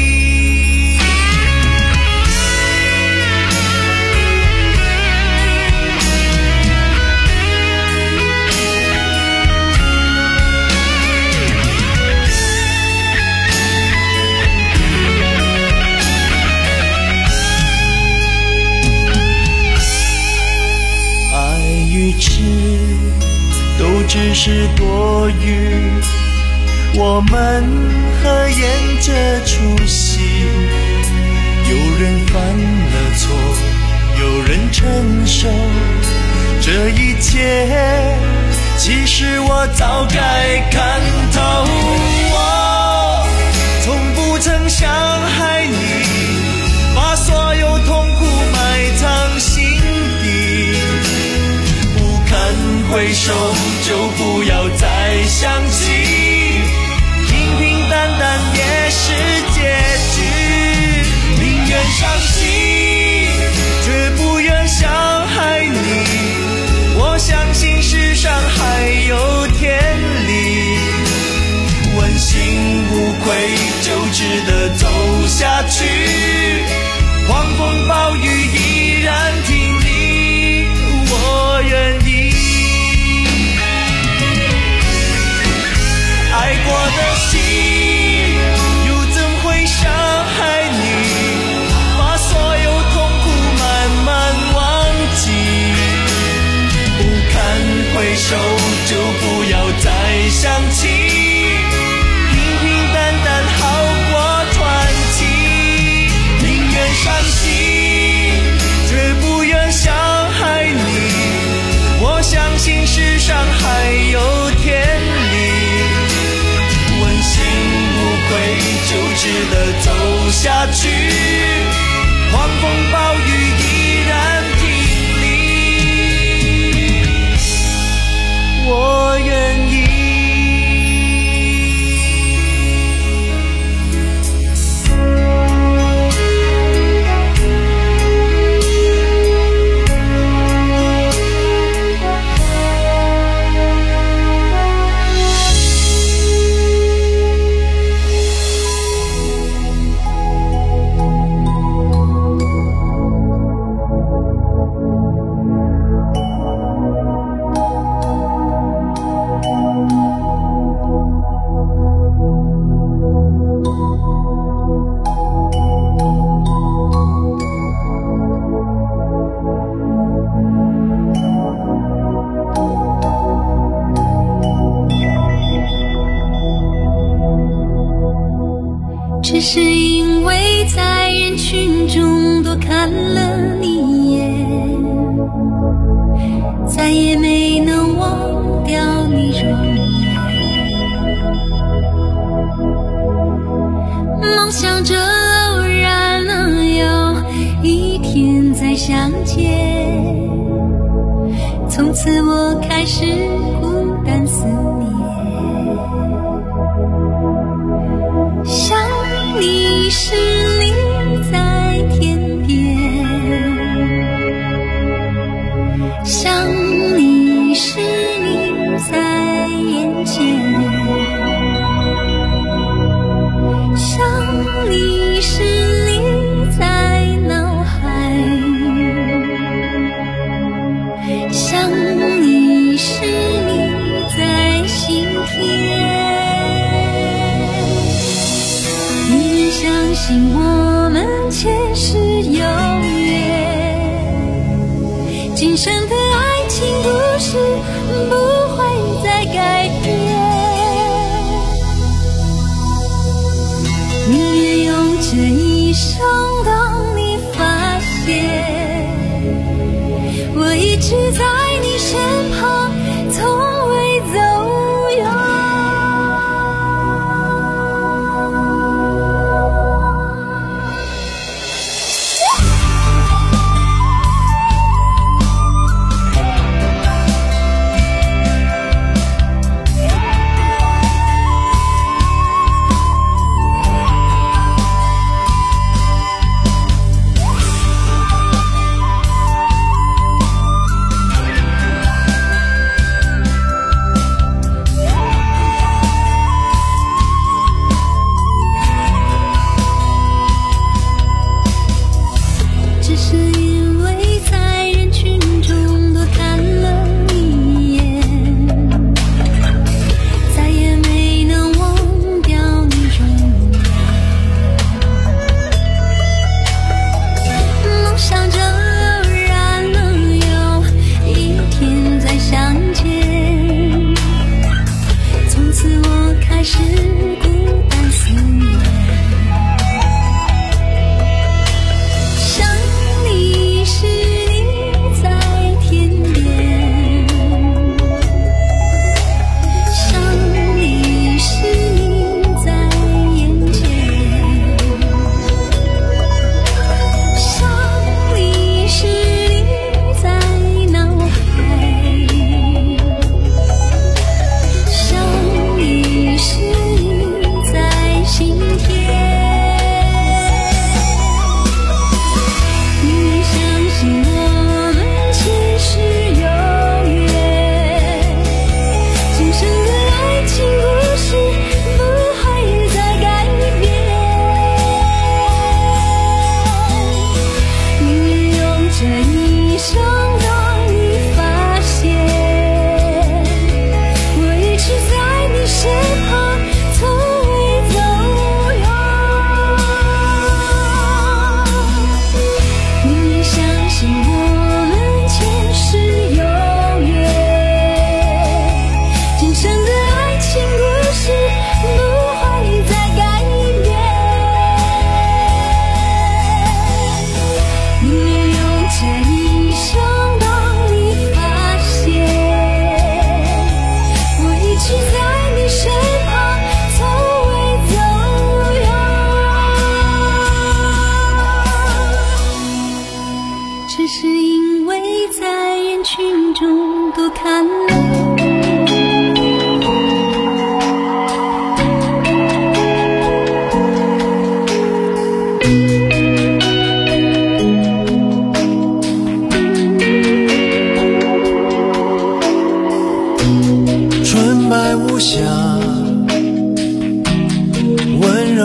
都只是多余，我们合演这出戏，有人犯了错，有人承受这一切，其实我早该看透。我从不曾想害你，把所有痛苦埋藏心底，回首就不要再想起，平平淡淡也是结局。宁愿伤心，绝不愿伤害你。我相信世上还有天理，问心无愧就值得走下去。狂风暴雨依然挺立，我愿意。爱过的心又怎会伤害你，把所有痛苦慢慢忘记，不堪回首就不要再想起，平平淡淡好过传奇。宁愿伤心，绝不愿伤害你。我相信世上还有天理，就值得走下去。 风暴雨依然停离，我愿意。 只是因为在人群中多看了你一眼，再也没能忘掉你容颜。梦想着偶然能有一天再相见，从此我开始孤单思念。想你是你在天边，想你是你在眼前，想你是你在脑海，想你是你在心田。相信我们前世有缘，今生的爱情故事不会再改变。宁愿用这一生等你发现，我一直在你身旁，从未走远。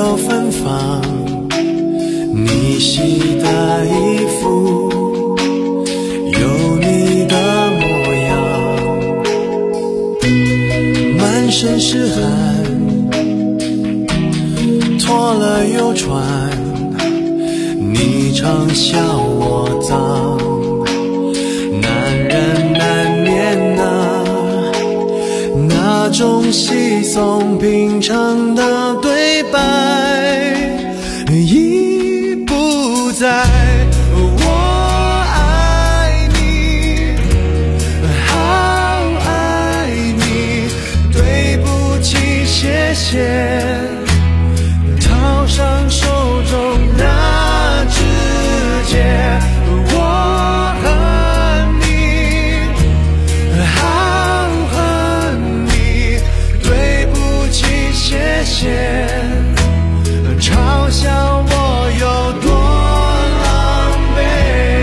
有芬芳，你洗的衣服有你的模样，满身是汗，脱了又穿，你常笑我脏，男人难免啊，那种稀松平常的对白已不在。我爱你，好爱你，对不起，谢谢，套上手中那指节。我恨你，好恨你，对不起，谢谢，嘲笑我有多狼狈。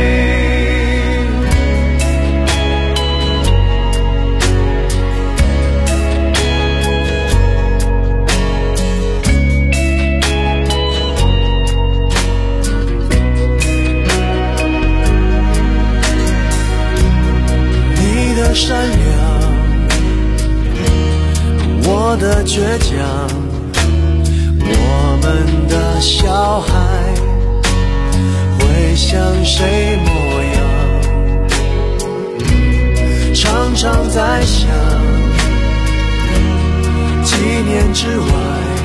你的善良，我的倔强，我们的小孩会像谁模样？常常在想，几年之外，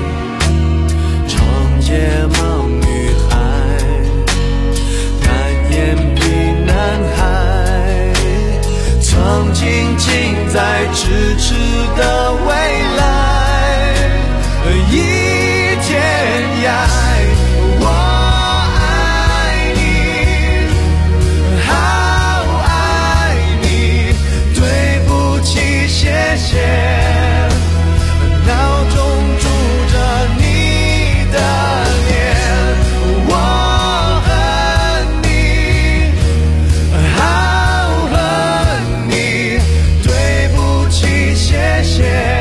长睫毛女孩，单眼皮男孩，曾经近在咫尺的未来，一天涯。我爱你，好爱你，对不起，谢谢，脑中住着你的脸。我恨你，好恨你，对不起，谢谢，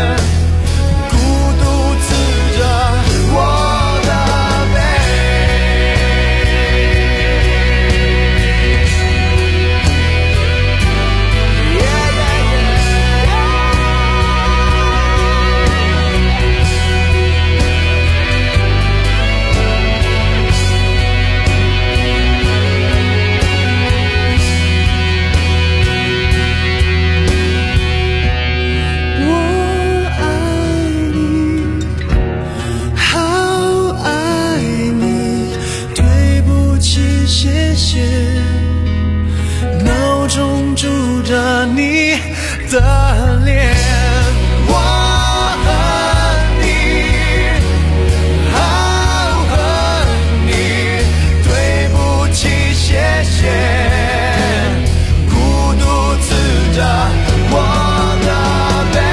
脑中住着你的脸。我恨你，好恨你，对不起，谢谢，孤独刺着我的背。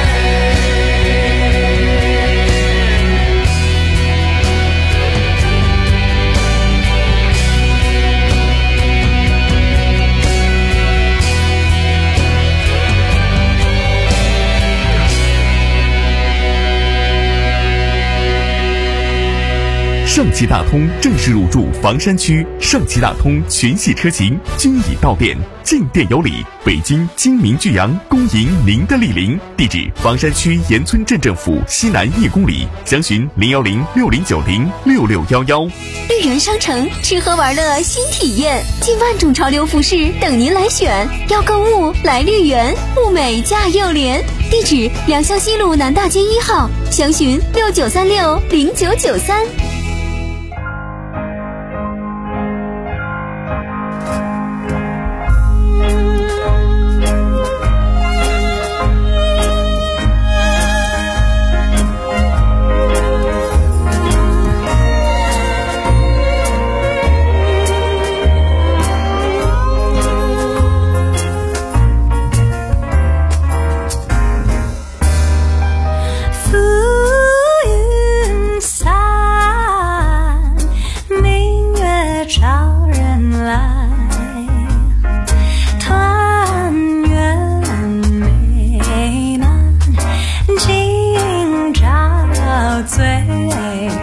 上汽大通正式入驻房山区，上汽大通全系车型均已到店，进店有礼。北京精明巨阳恭迎您的莅临，地址房山区盐村镇政府西南一公里，详询零幺零六零九零六六幺幺。 绿园商城吃喝玩乐新体验，近万种潮流服饰等您来选。要购物来绿园，物美价又廉。地址良乡西路南大街一号，详询六九三六零九九三。 最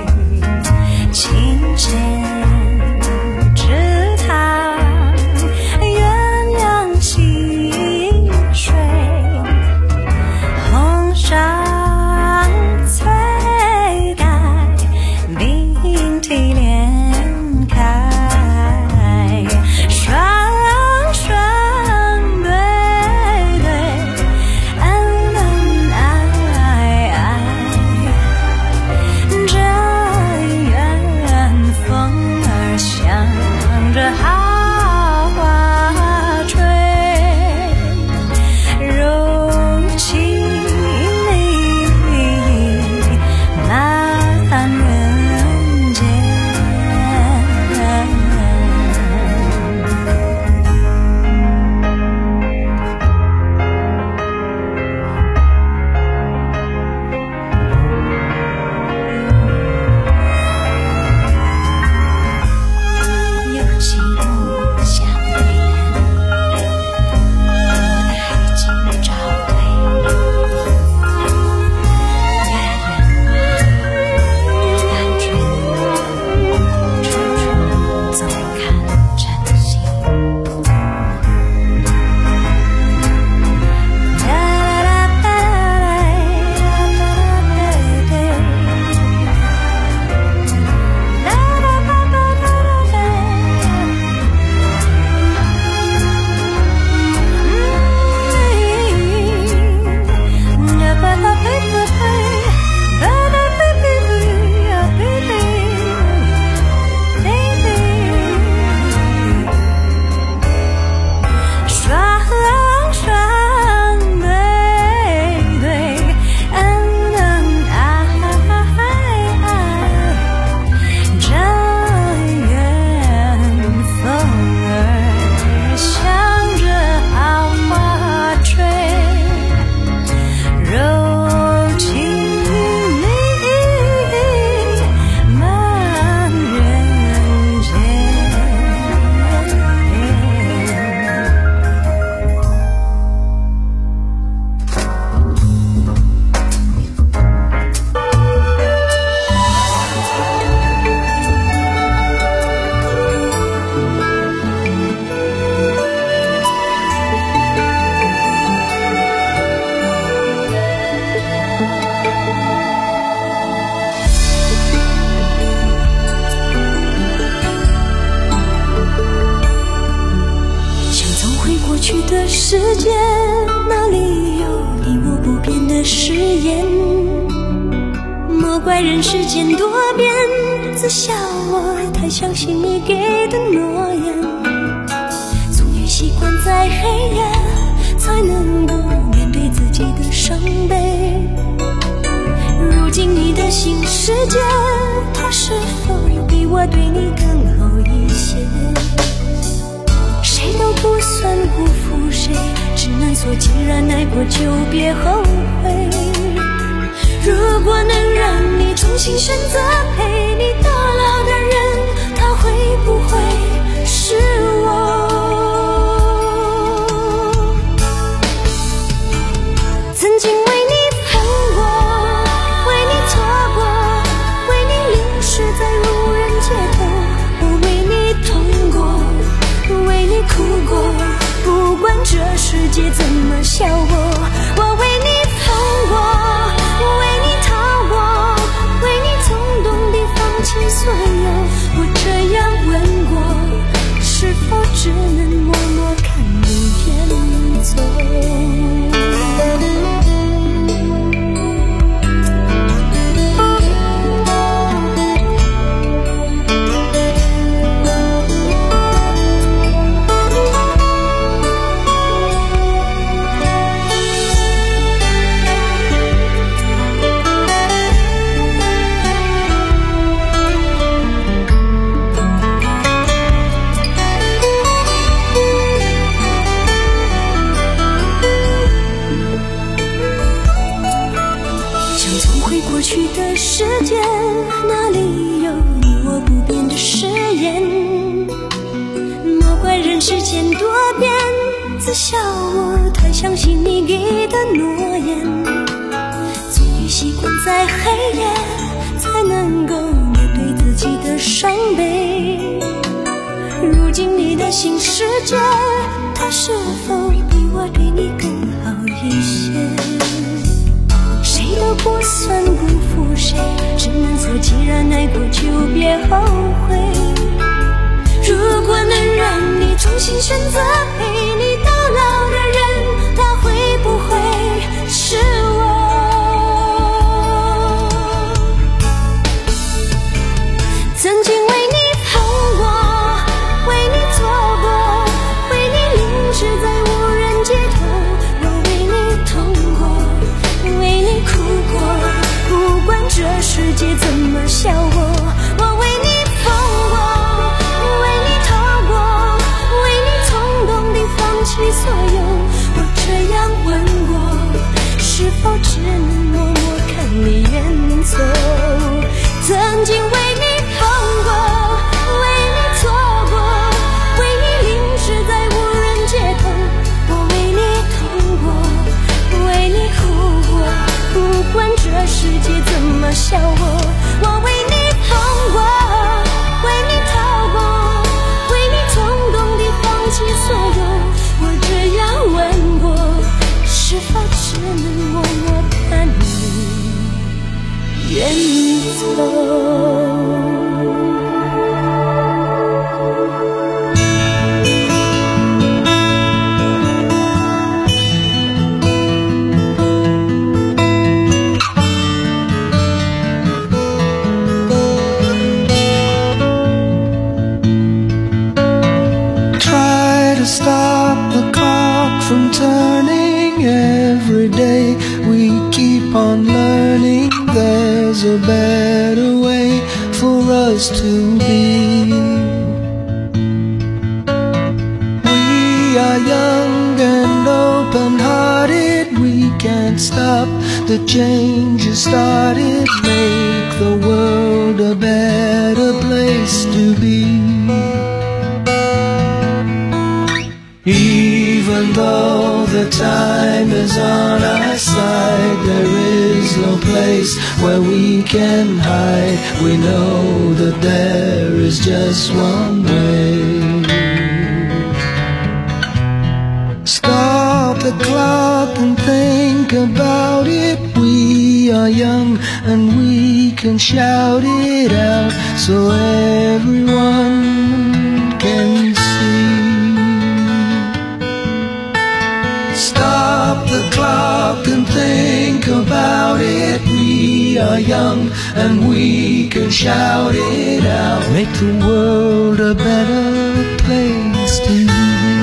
世界哪里有你我不变的誓言？莫怪人世间多变，自笑我太相信你给的诺言。终于习惯在黑夜才能够面对自己的伤悲。如今你的新世界，它是否比我对你更好一些？谁都不算辜负谁，只能说既然爱过就别后悔。如果能让你重新选择陪你到老的人，他会不会是我？曾经为你疯过，为你错过，为你流逝在无人街头，我为你痛过，为你哭过，不管这世界怎么笑我，我为你疯过，为你逃过，为你冲动地放弃所有。我这样问过，是否只能默默看你远走？过去的世界，哪里有你我不变的誓言？莫怪人世间多变，自笑我太相信你给的诺言。终于习惯在黑夜才能够面对自己的伤悲。 界，他是否比我对你更好一些？谁都不算辜负谁，只能说既然爱过就别后悔。如果能让你重新选择陪你到老的人，他会不会是我？曾经为你疯过，为你错过，为你淋湿在无人街头，我为你痛过，为你哭过，不管这世界怎么笑我，我为你疯过，为你逃过，为你冲动地放弃所有。我这样问过，是否只能默默看你远走？曾经为你疯过，为你错过，为你淋湿在无人街头，我为你痛过，为你哭过，不管这世界怎么笑我，我为你疯过，为你逃过，为你冲动地放弃所有。我这样问过，是否只能默默看你远走？ Stop the clock from turning. Every day we keep on learning. There's a better way for us to be. We are young and open-hearted. We can't stop the changes started. Make the world a better place to be. Even though the time is on our side, there is no place where we can hide. We know that there is just one way. Stop the clock and think about it. We are young and we can shout it out so everyone can see. Stop the clock and think about it. We are young and we can shout it out. Make the world a better place to be.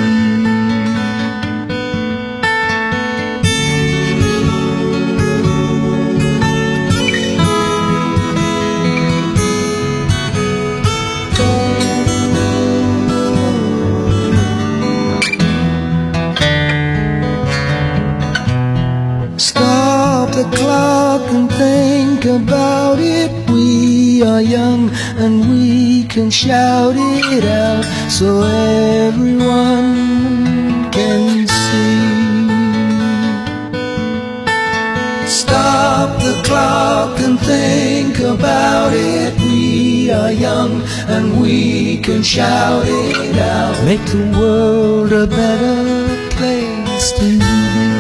The clock and think about it. We are young and we can shout it out so everyone can see. Stop the clock and think about it. We are young and we can shout it out. Make the world a better place to be.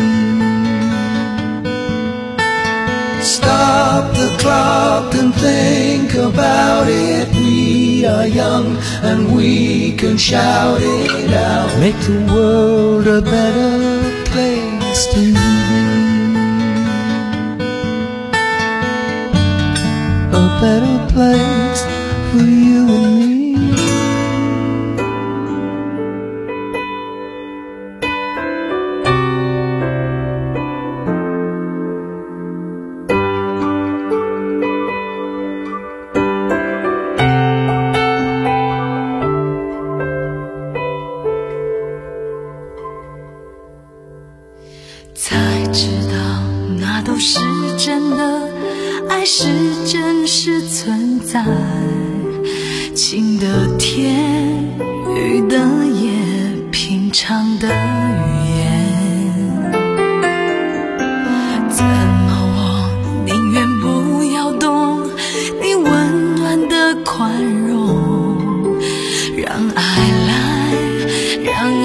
Stop the clock and think about it. We are young and we can shout it out. Make the world a better place to be. A better place for you and me.晴的天，雨的夜，平常的语言。怎么我宁愿不要懂你温暖的宽容，让爱来，让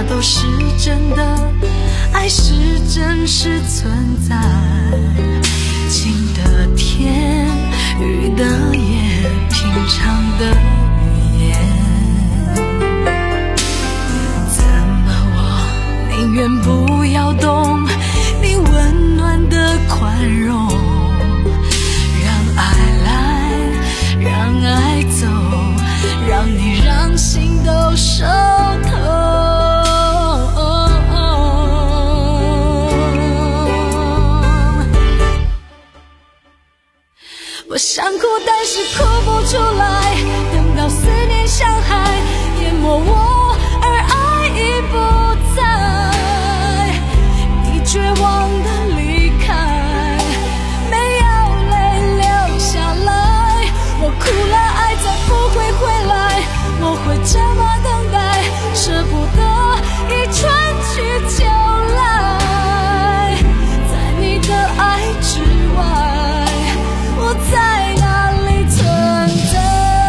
都是真的，爱是真实存在。晴的天，雨的夜，平常的语言，怎么我宁愿不要懂你温暖的宽容，让爱来，让爱走，让你让心都受透。我想哭，但是哭不出来，等到思念像海淹没我，而爱已不在，你绝望的离开，没有泪流下来。我哭了，爱再不会回来，我会这么等待，舍不得一春去秋来，在你的爱之外，我在哪里存在？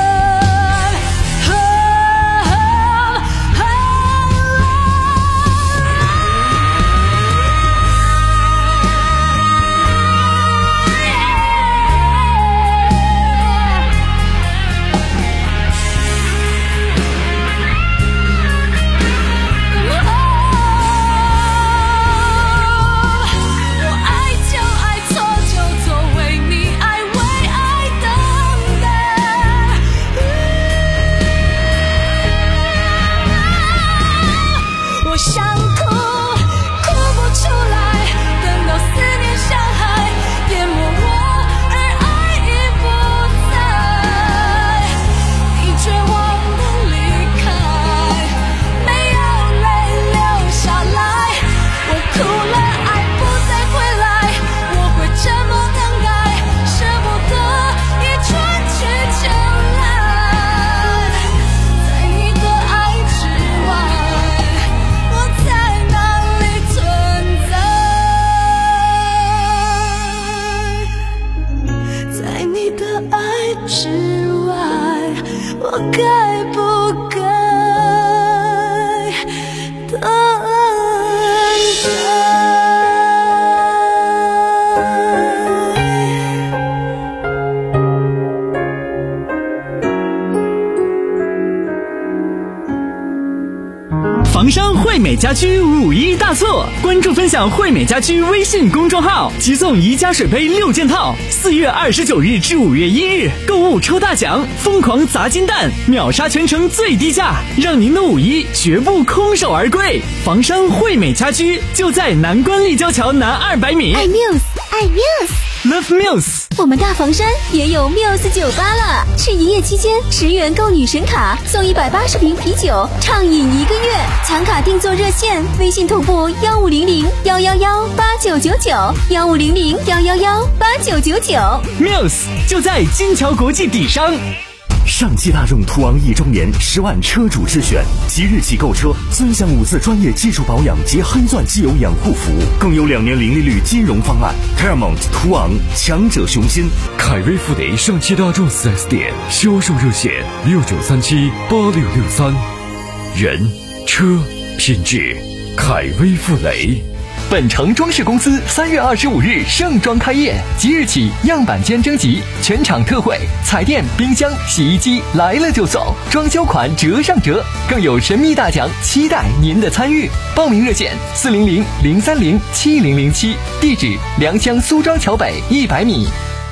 房山惠美家居五一大促，关注分享惠美家居微信公众号，即送宜家水杯六件套。四月二十九日至五月一日，购物抽大奖，疯狂砸金蛋，秒杀全城最低价，让您的五一绝不空手而归。房山惠美家居就在南关立交桥南二百米。 爱 Muse， 爱 Muse，Love Muse。 我们大房山也有 Muse 酒吧了，是营业期间十元购女神卡送一百八十瓶啤酒，畅饮一个月。抢卡定做热线，微信同步幺五零零幺幺幺八九九九，幺五零零幺幺幺八九九九。 Muse 就在金桥国际底商。 上汽大众途昂一周年十万车主之选，即日起购车尊享五次专业技术保养及黑钻机油养护服务，更有两年零利率金融方案。Paramount 途昂，强者雄心。 凯威富雷上汽大众 四 S 店销售热线六九三七八六六三。人车品质，凯威富雷。 本城装饰公司三月二十五日盛装开业，即日起样板间征集，全场特惠，彩电、冰箱、洗衣机来了就送，装修款折上折，更有神秘大奖，期待您的参与。报名热线四零零零三零七零零七，地址良乡苏庄桥北一百米。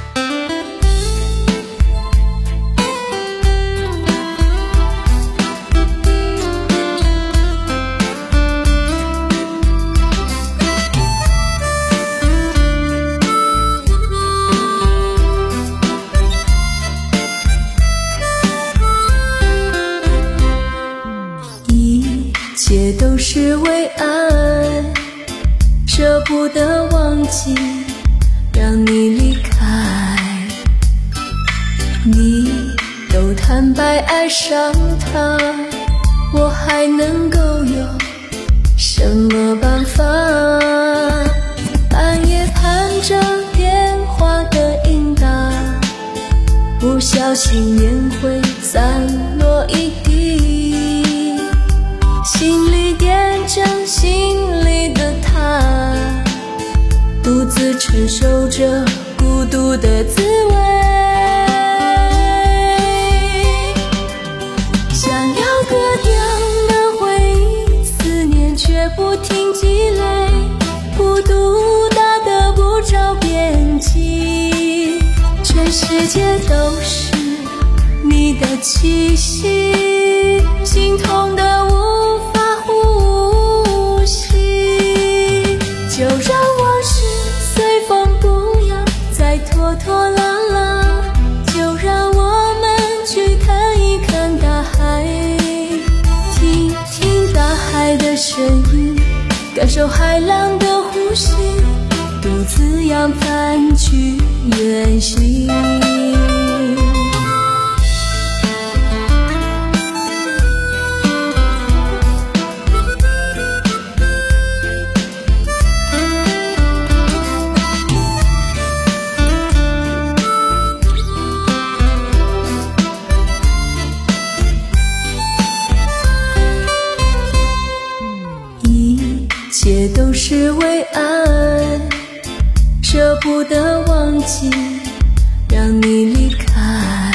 一切都是为爱，舍不得忘记，让你离开。你都坦白爱上他，我还能够有什么办法？半夜盼着电话的应答，不小心烟灰散落一地，心里点承受着孤独的滋味。想要割掉那回忆，思念却不停积累，孤独大得不着边际，全世界都是你的气息，心痛得无法呼吸。就让往事随风，不要再拖拖拉拉，就让我们去看一看大海，听听大海的声音，感受海浪的呼吸，独自扬帆去远行。一切都是为爱，舍不得忘记让你离开，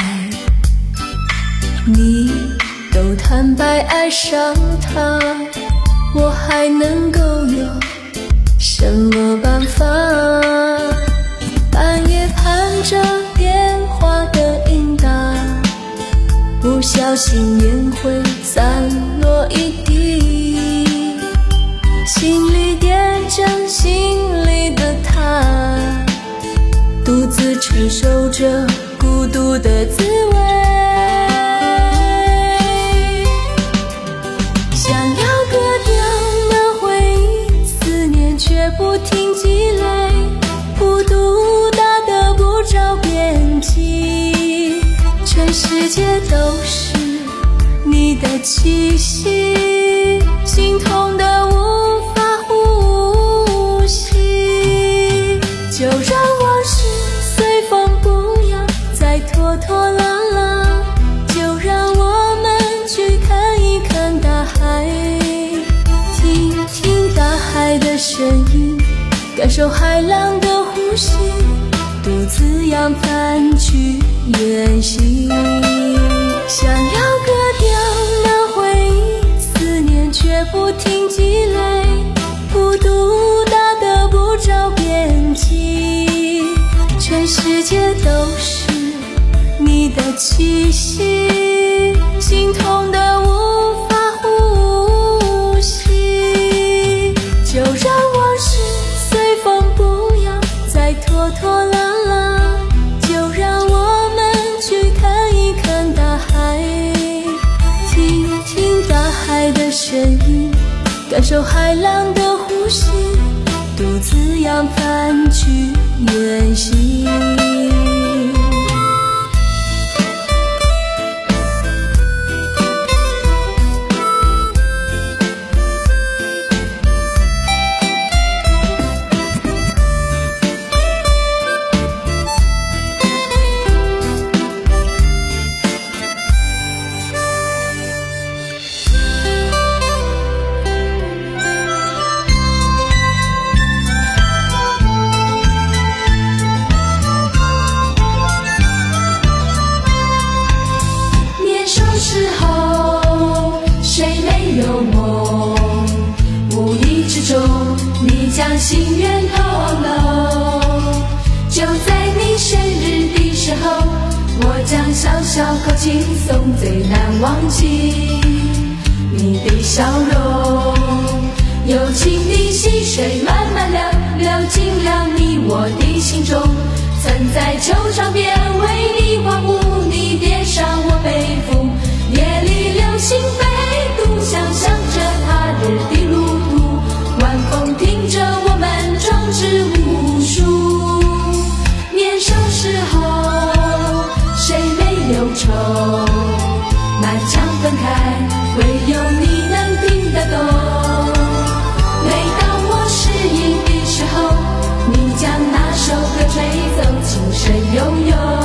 你都坦白爱上他，我还能够有什么办法？半夜盼着电话的应答，不小心烟灰散落一地，心里点着心里的他，独自承受着孤独的滋味。想要割掉那回忆，思念却不停积累，孤独大得不着边际，全世界都是你的气息，心痛得无法呼吸。就让往事随风，不要再拖拖拉拉，就让我们去看一看大海，听听大海的声音，感受海浪的呼吸，独自扬帆去远行。想要割掉那回忆，思念却不停积累，孤独大得不着边际，全世界都是你的气息，心痛得无法呼吸。就让往事随风，不要再拖拖拉拉，就让我们去看一看大海，听听大海的声音，感受海浪的呼吸，独自扬帆去远行。 将心愿透露，就在你生日的时候，我将小小口轻松，最难忘记你的笑容。友情的溪水慢慢流，流进了你我的心中。曾在球场边为你欢呼，你叠上我背负。夜里流星飞渡，想象着他日的路途。晚风听着我们壮志无数。年少时候谁没有愁，漫长分开唯有你能听得懂。每当我失意的时候，你将那首歌吹奏，轻声悠悠。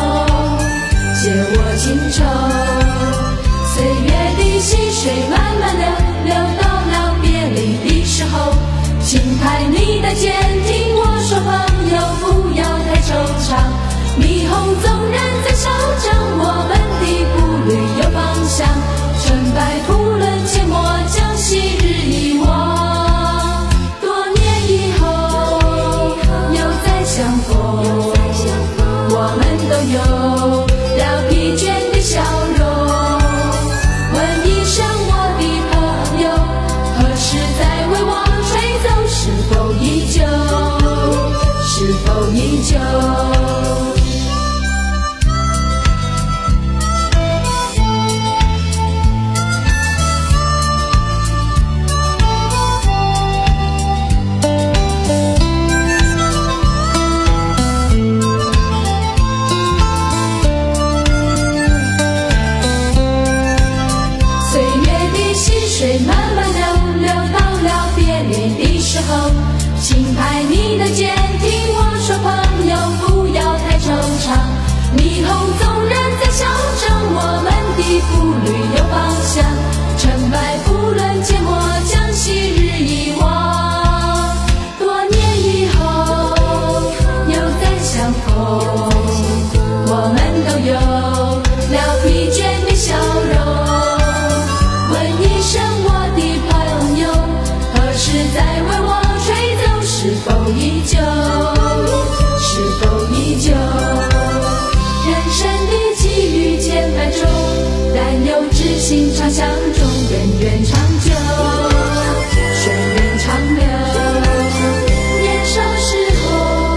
水慢慢流，流到了别离的时候，轻拍你的肩，听我说朋友不要太惆怅，霓虹纵然在象征我们的步履有方向，成败不论缄默，将昔日遗忘，多年以后又再相逢，我们都有了疲倦的笑容，问一声我的朋友，何时再为我吹奏，是否依旧，是否依旧，人生的际遇千百种，但有知心常相中，人缘长久，水面长流，年少时候。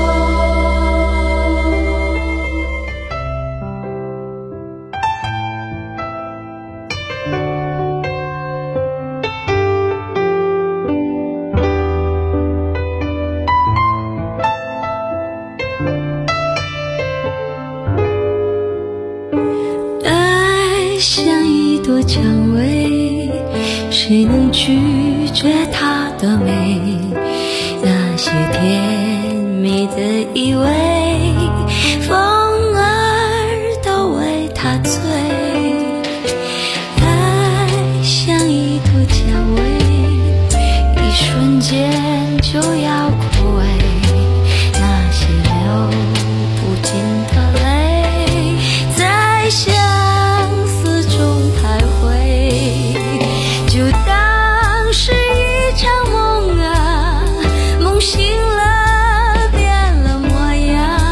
爱像一朵蔷薇，谁能拒绝它的美？那些甜蜜的以为，风儿都为它醉。爱像一朵蔷薇，一瞬间就要枯萎，那些流不尽的泪，在相思中徘徊，就当是一场梦啊，梦醒了变了模样，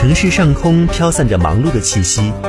城市上空飘散着忙碌的气息，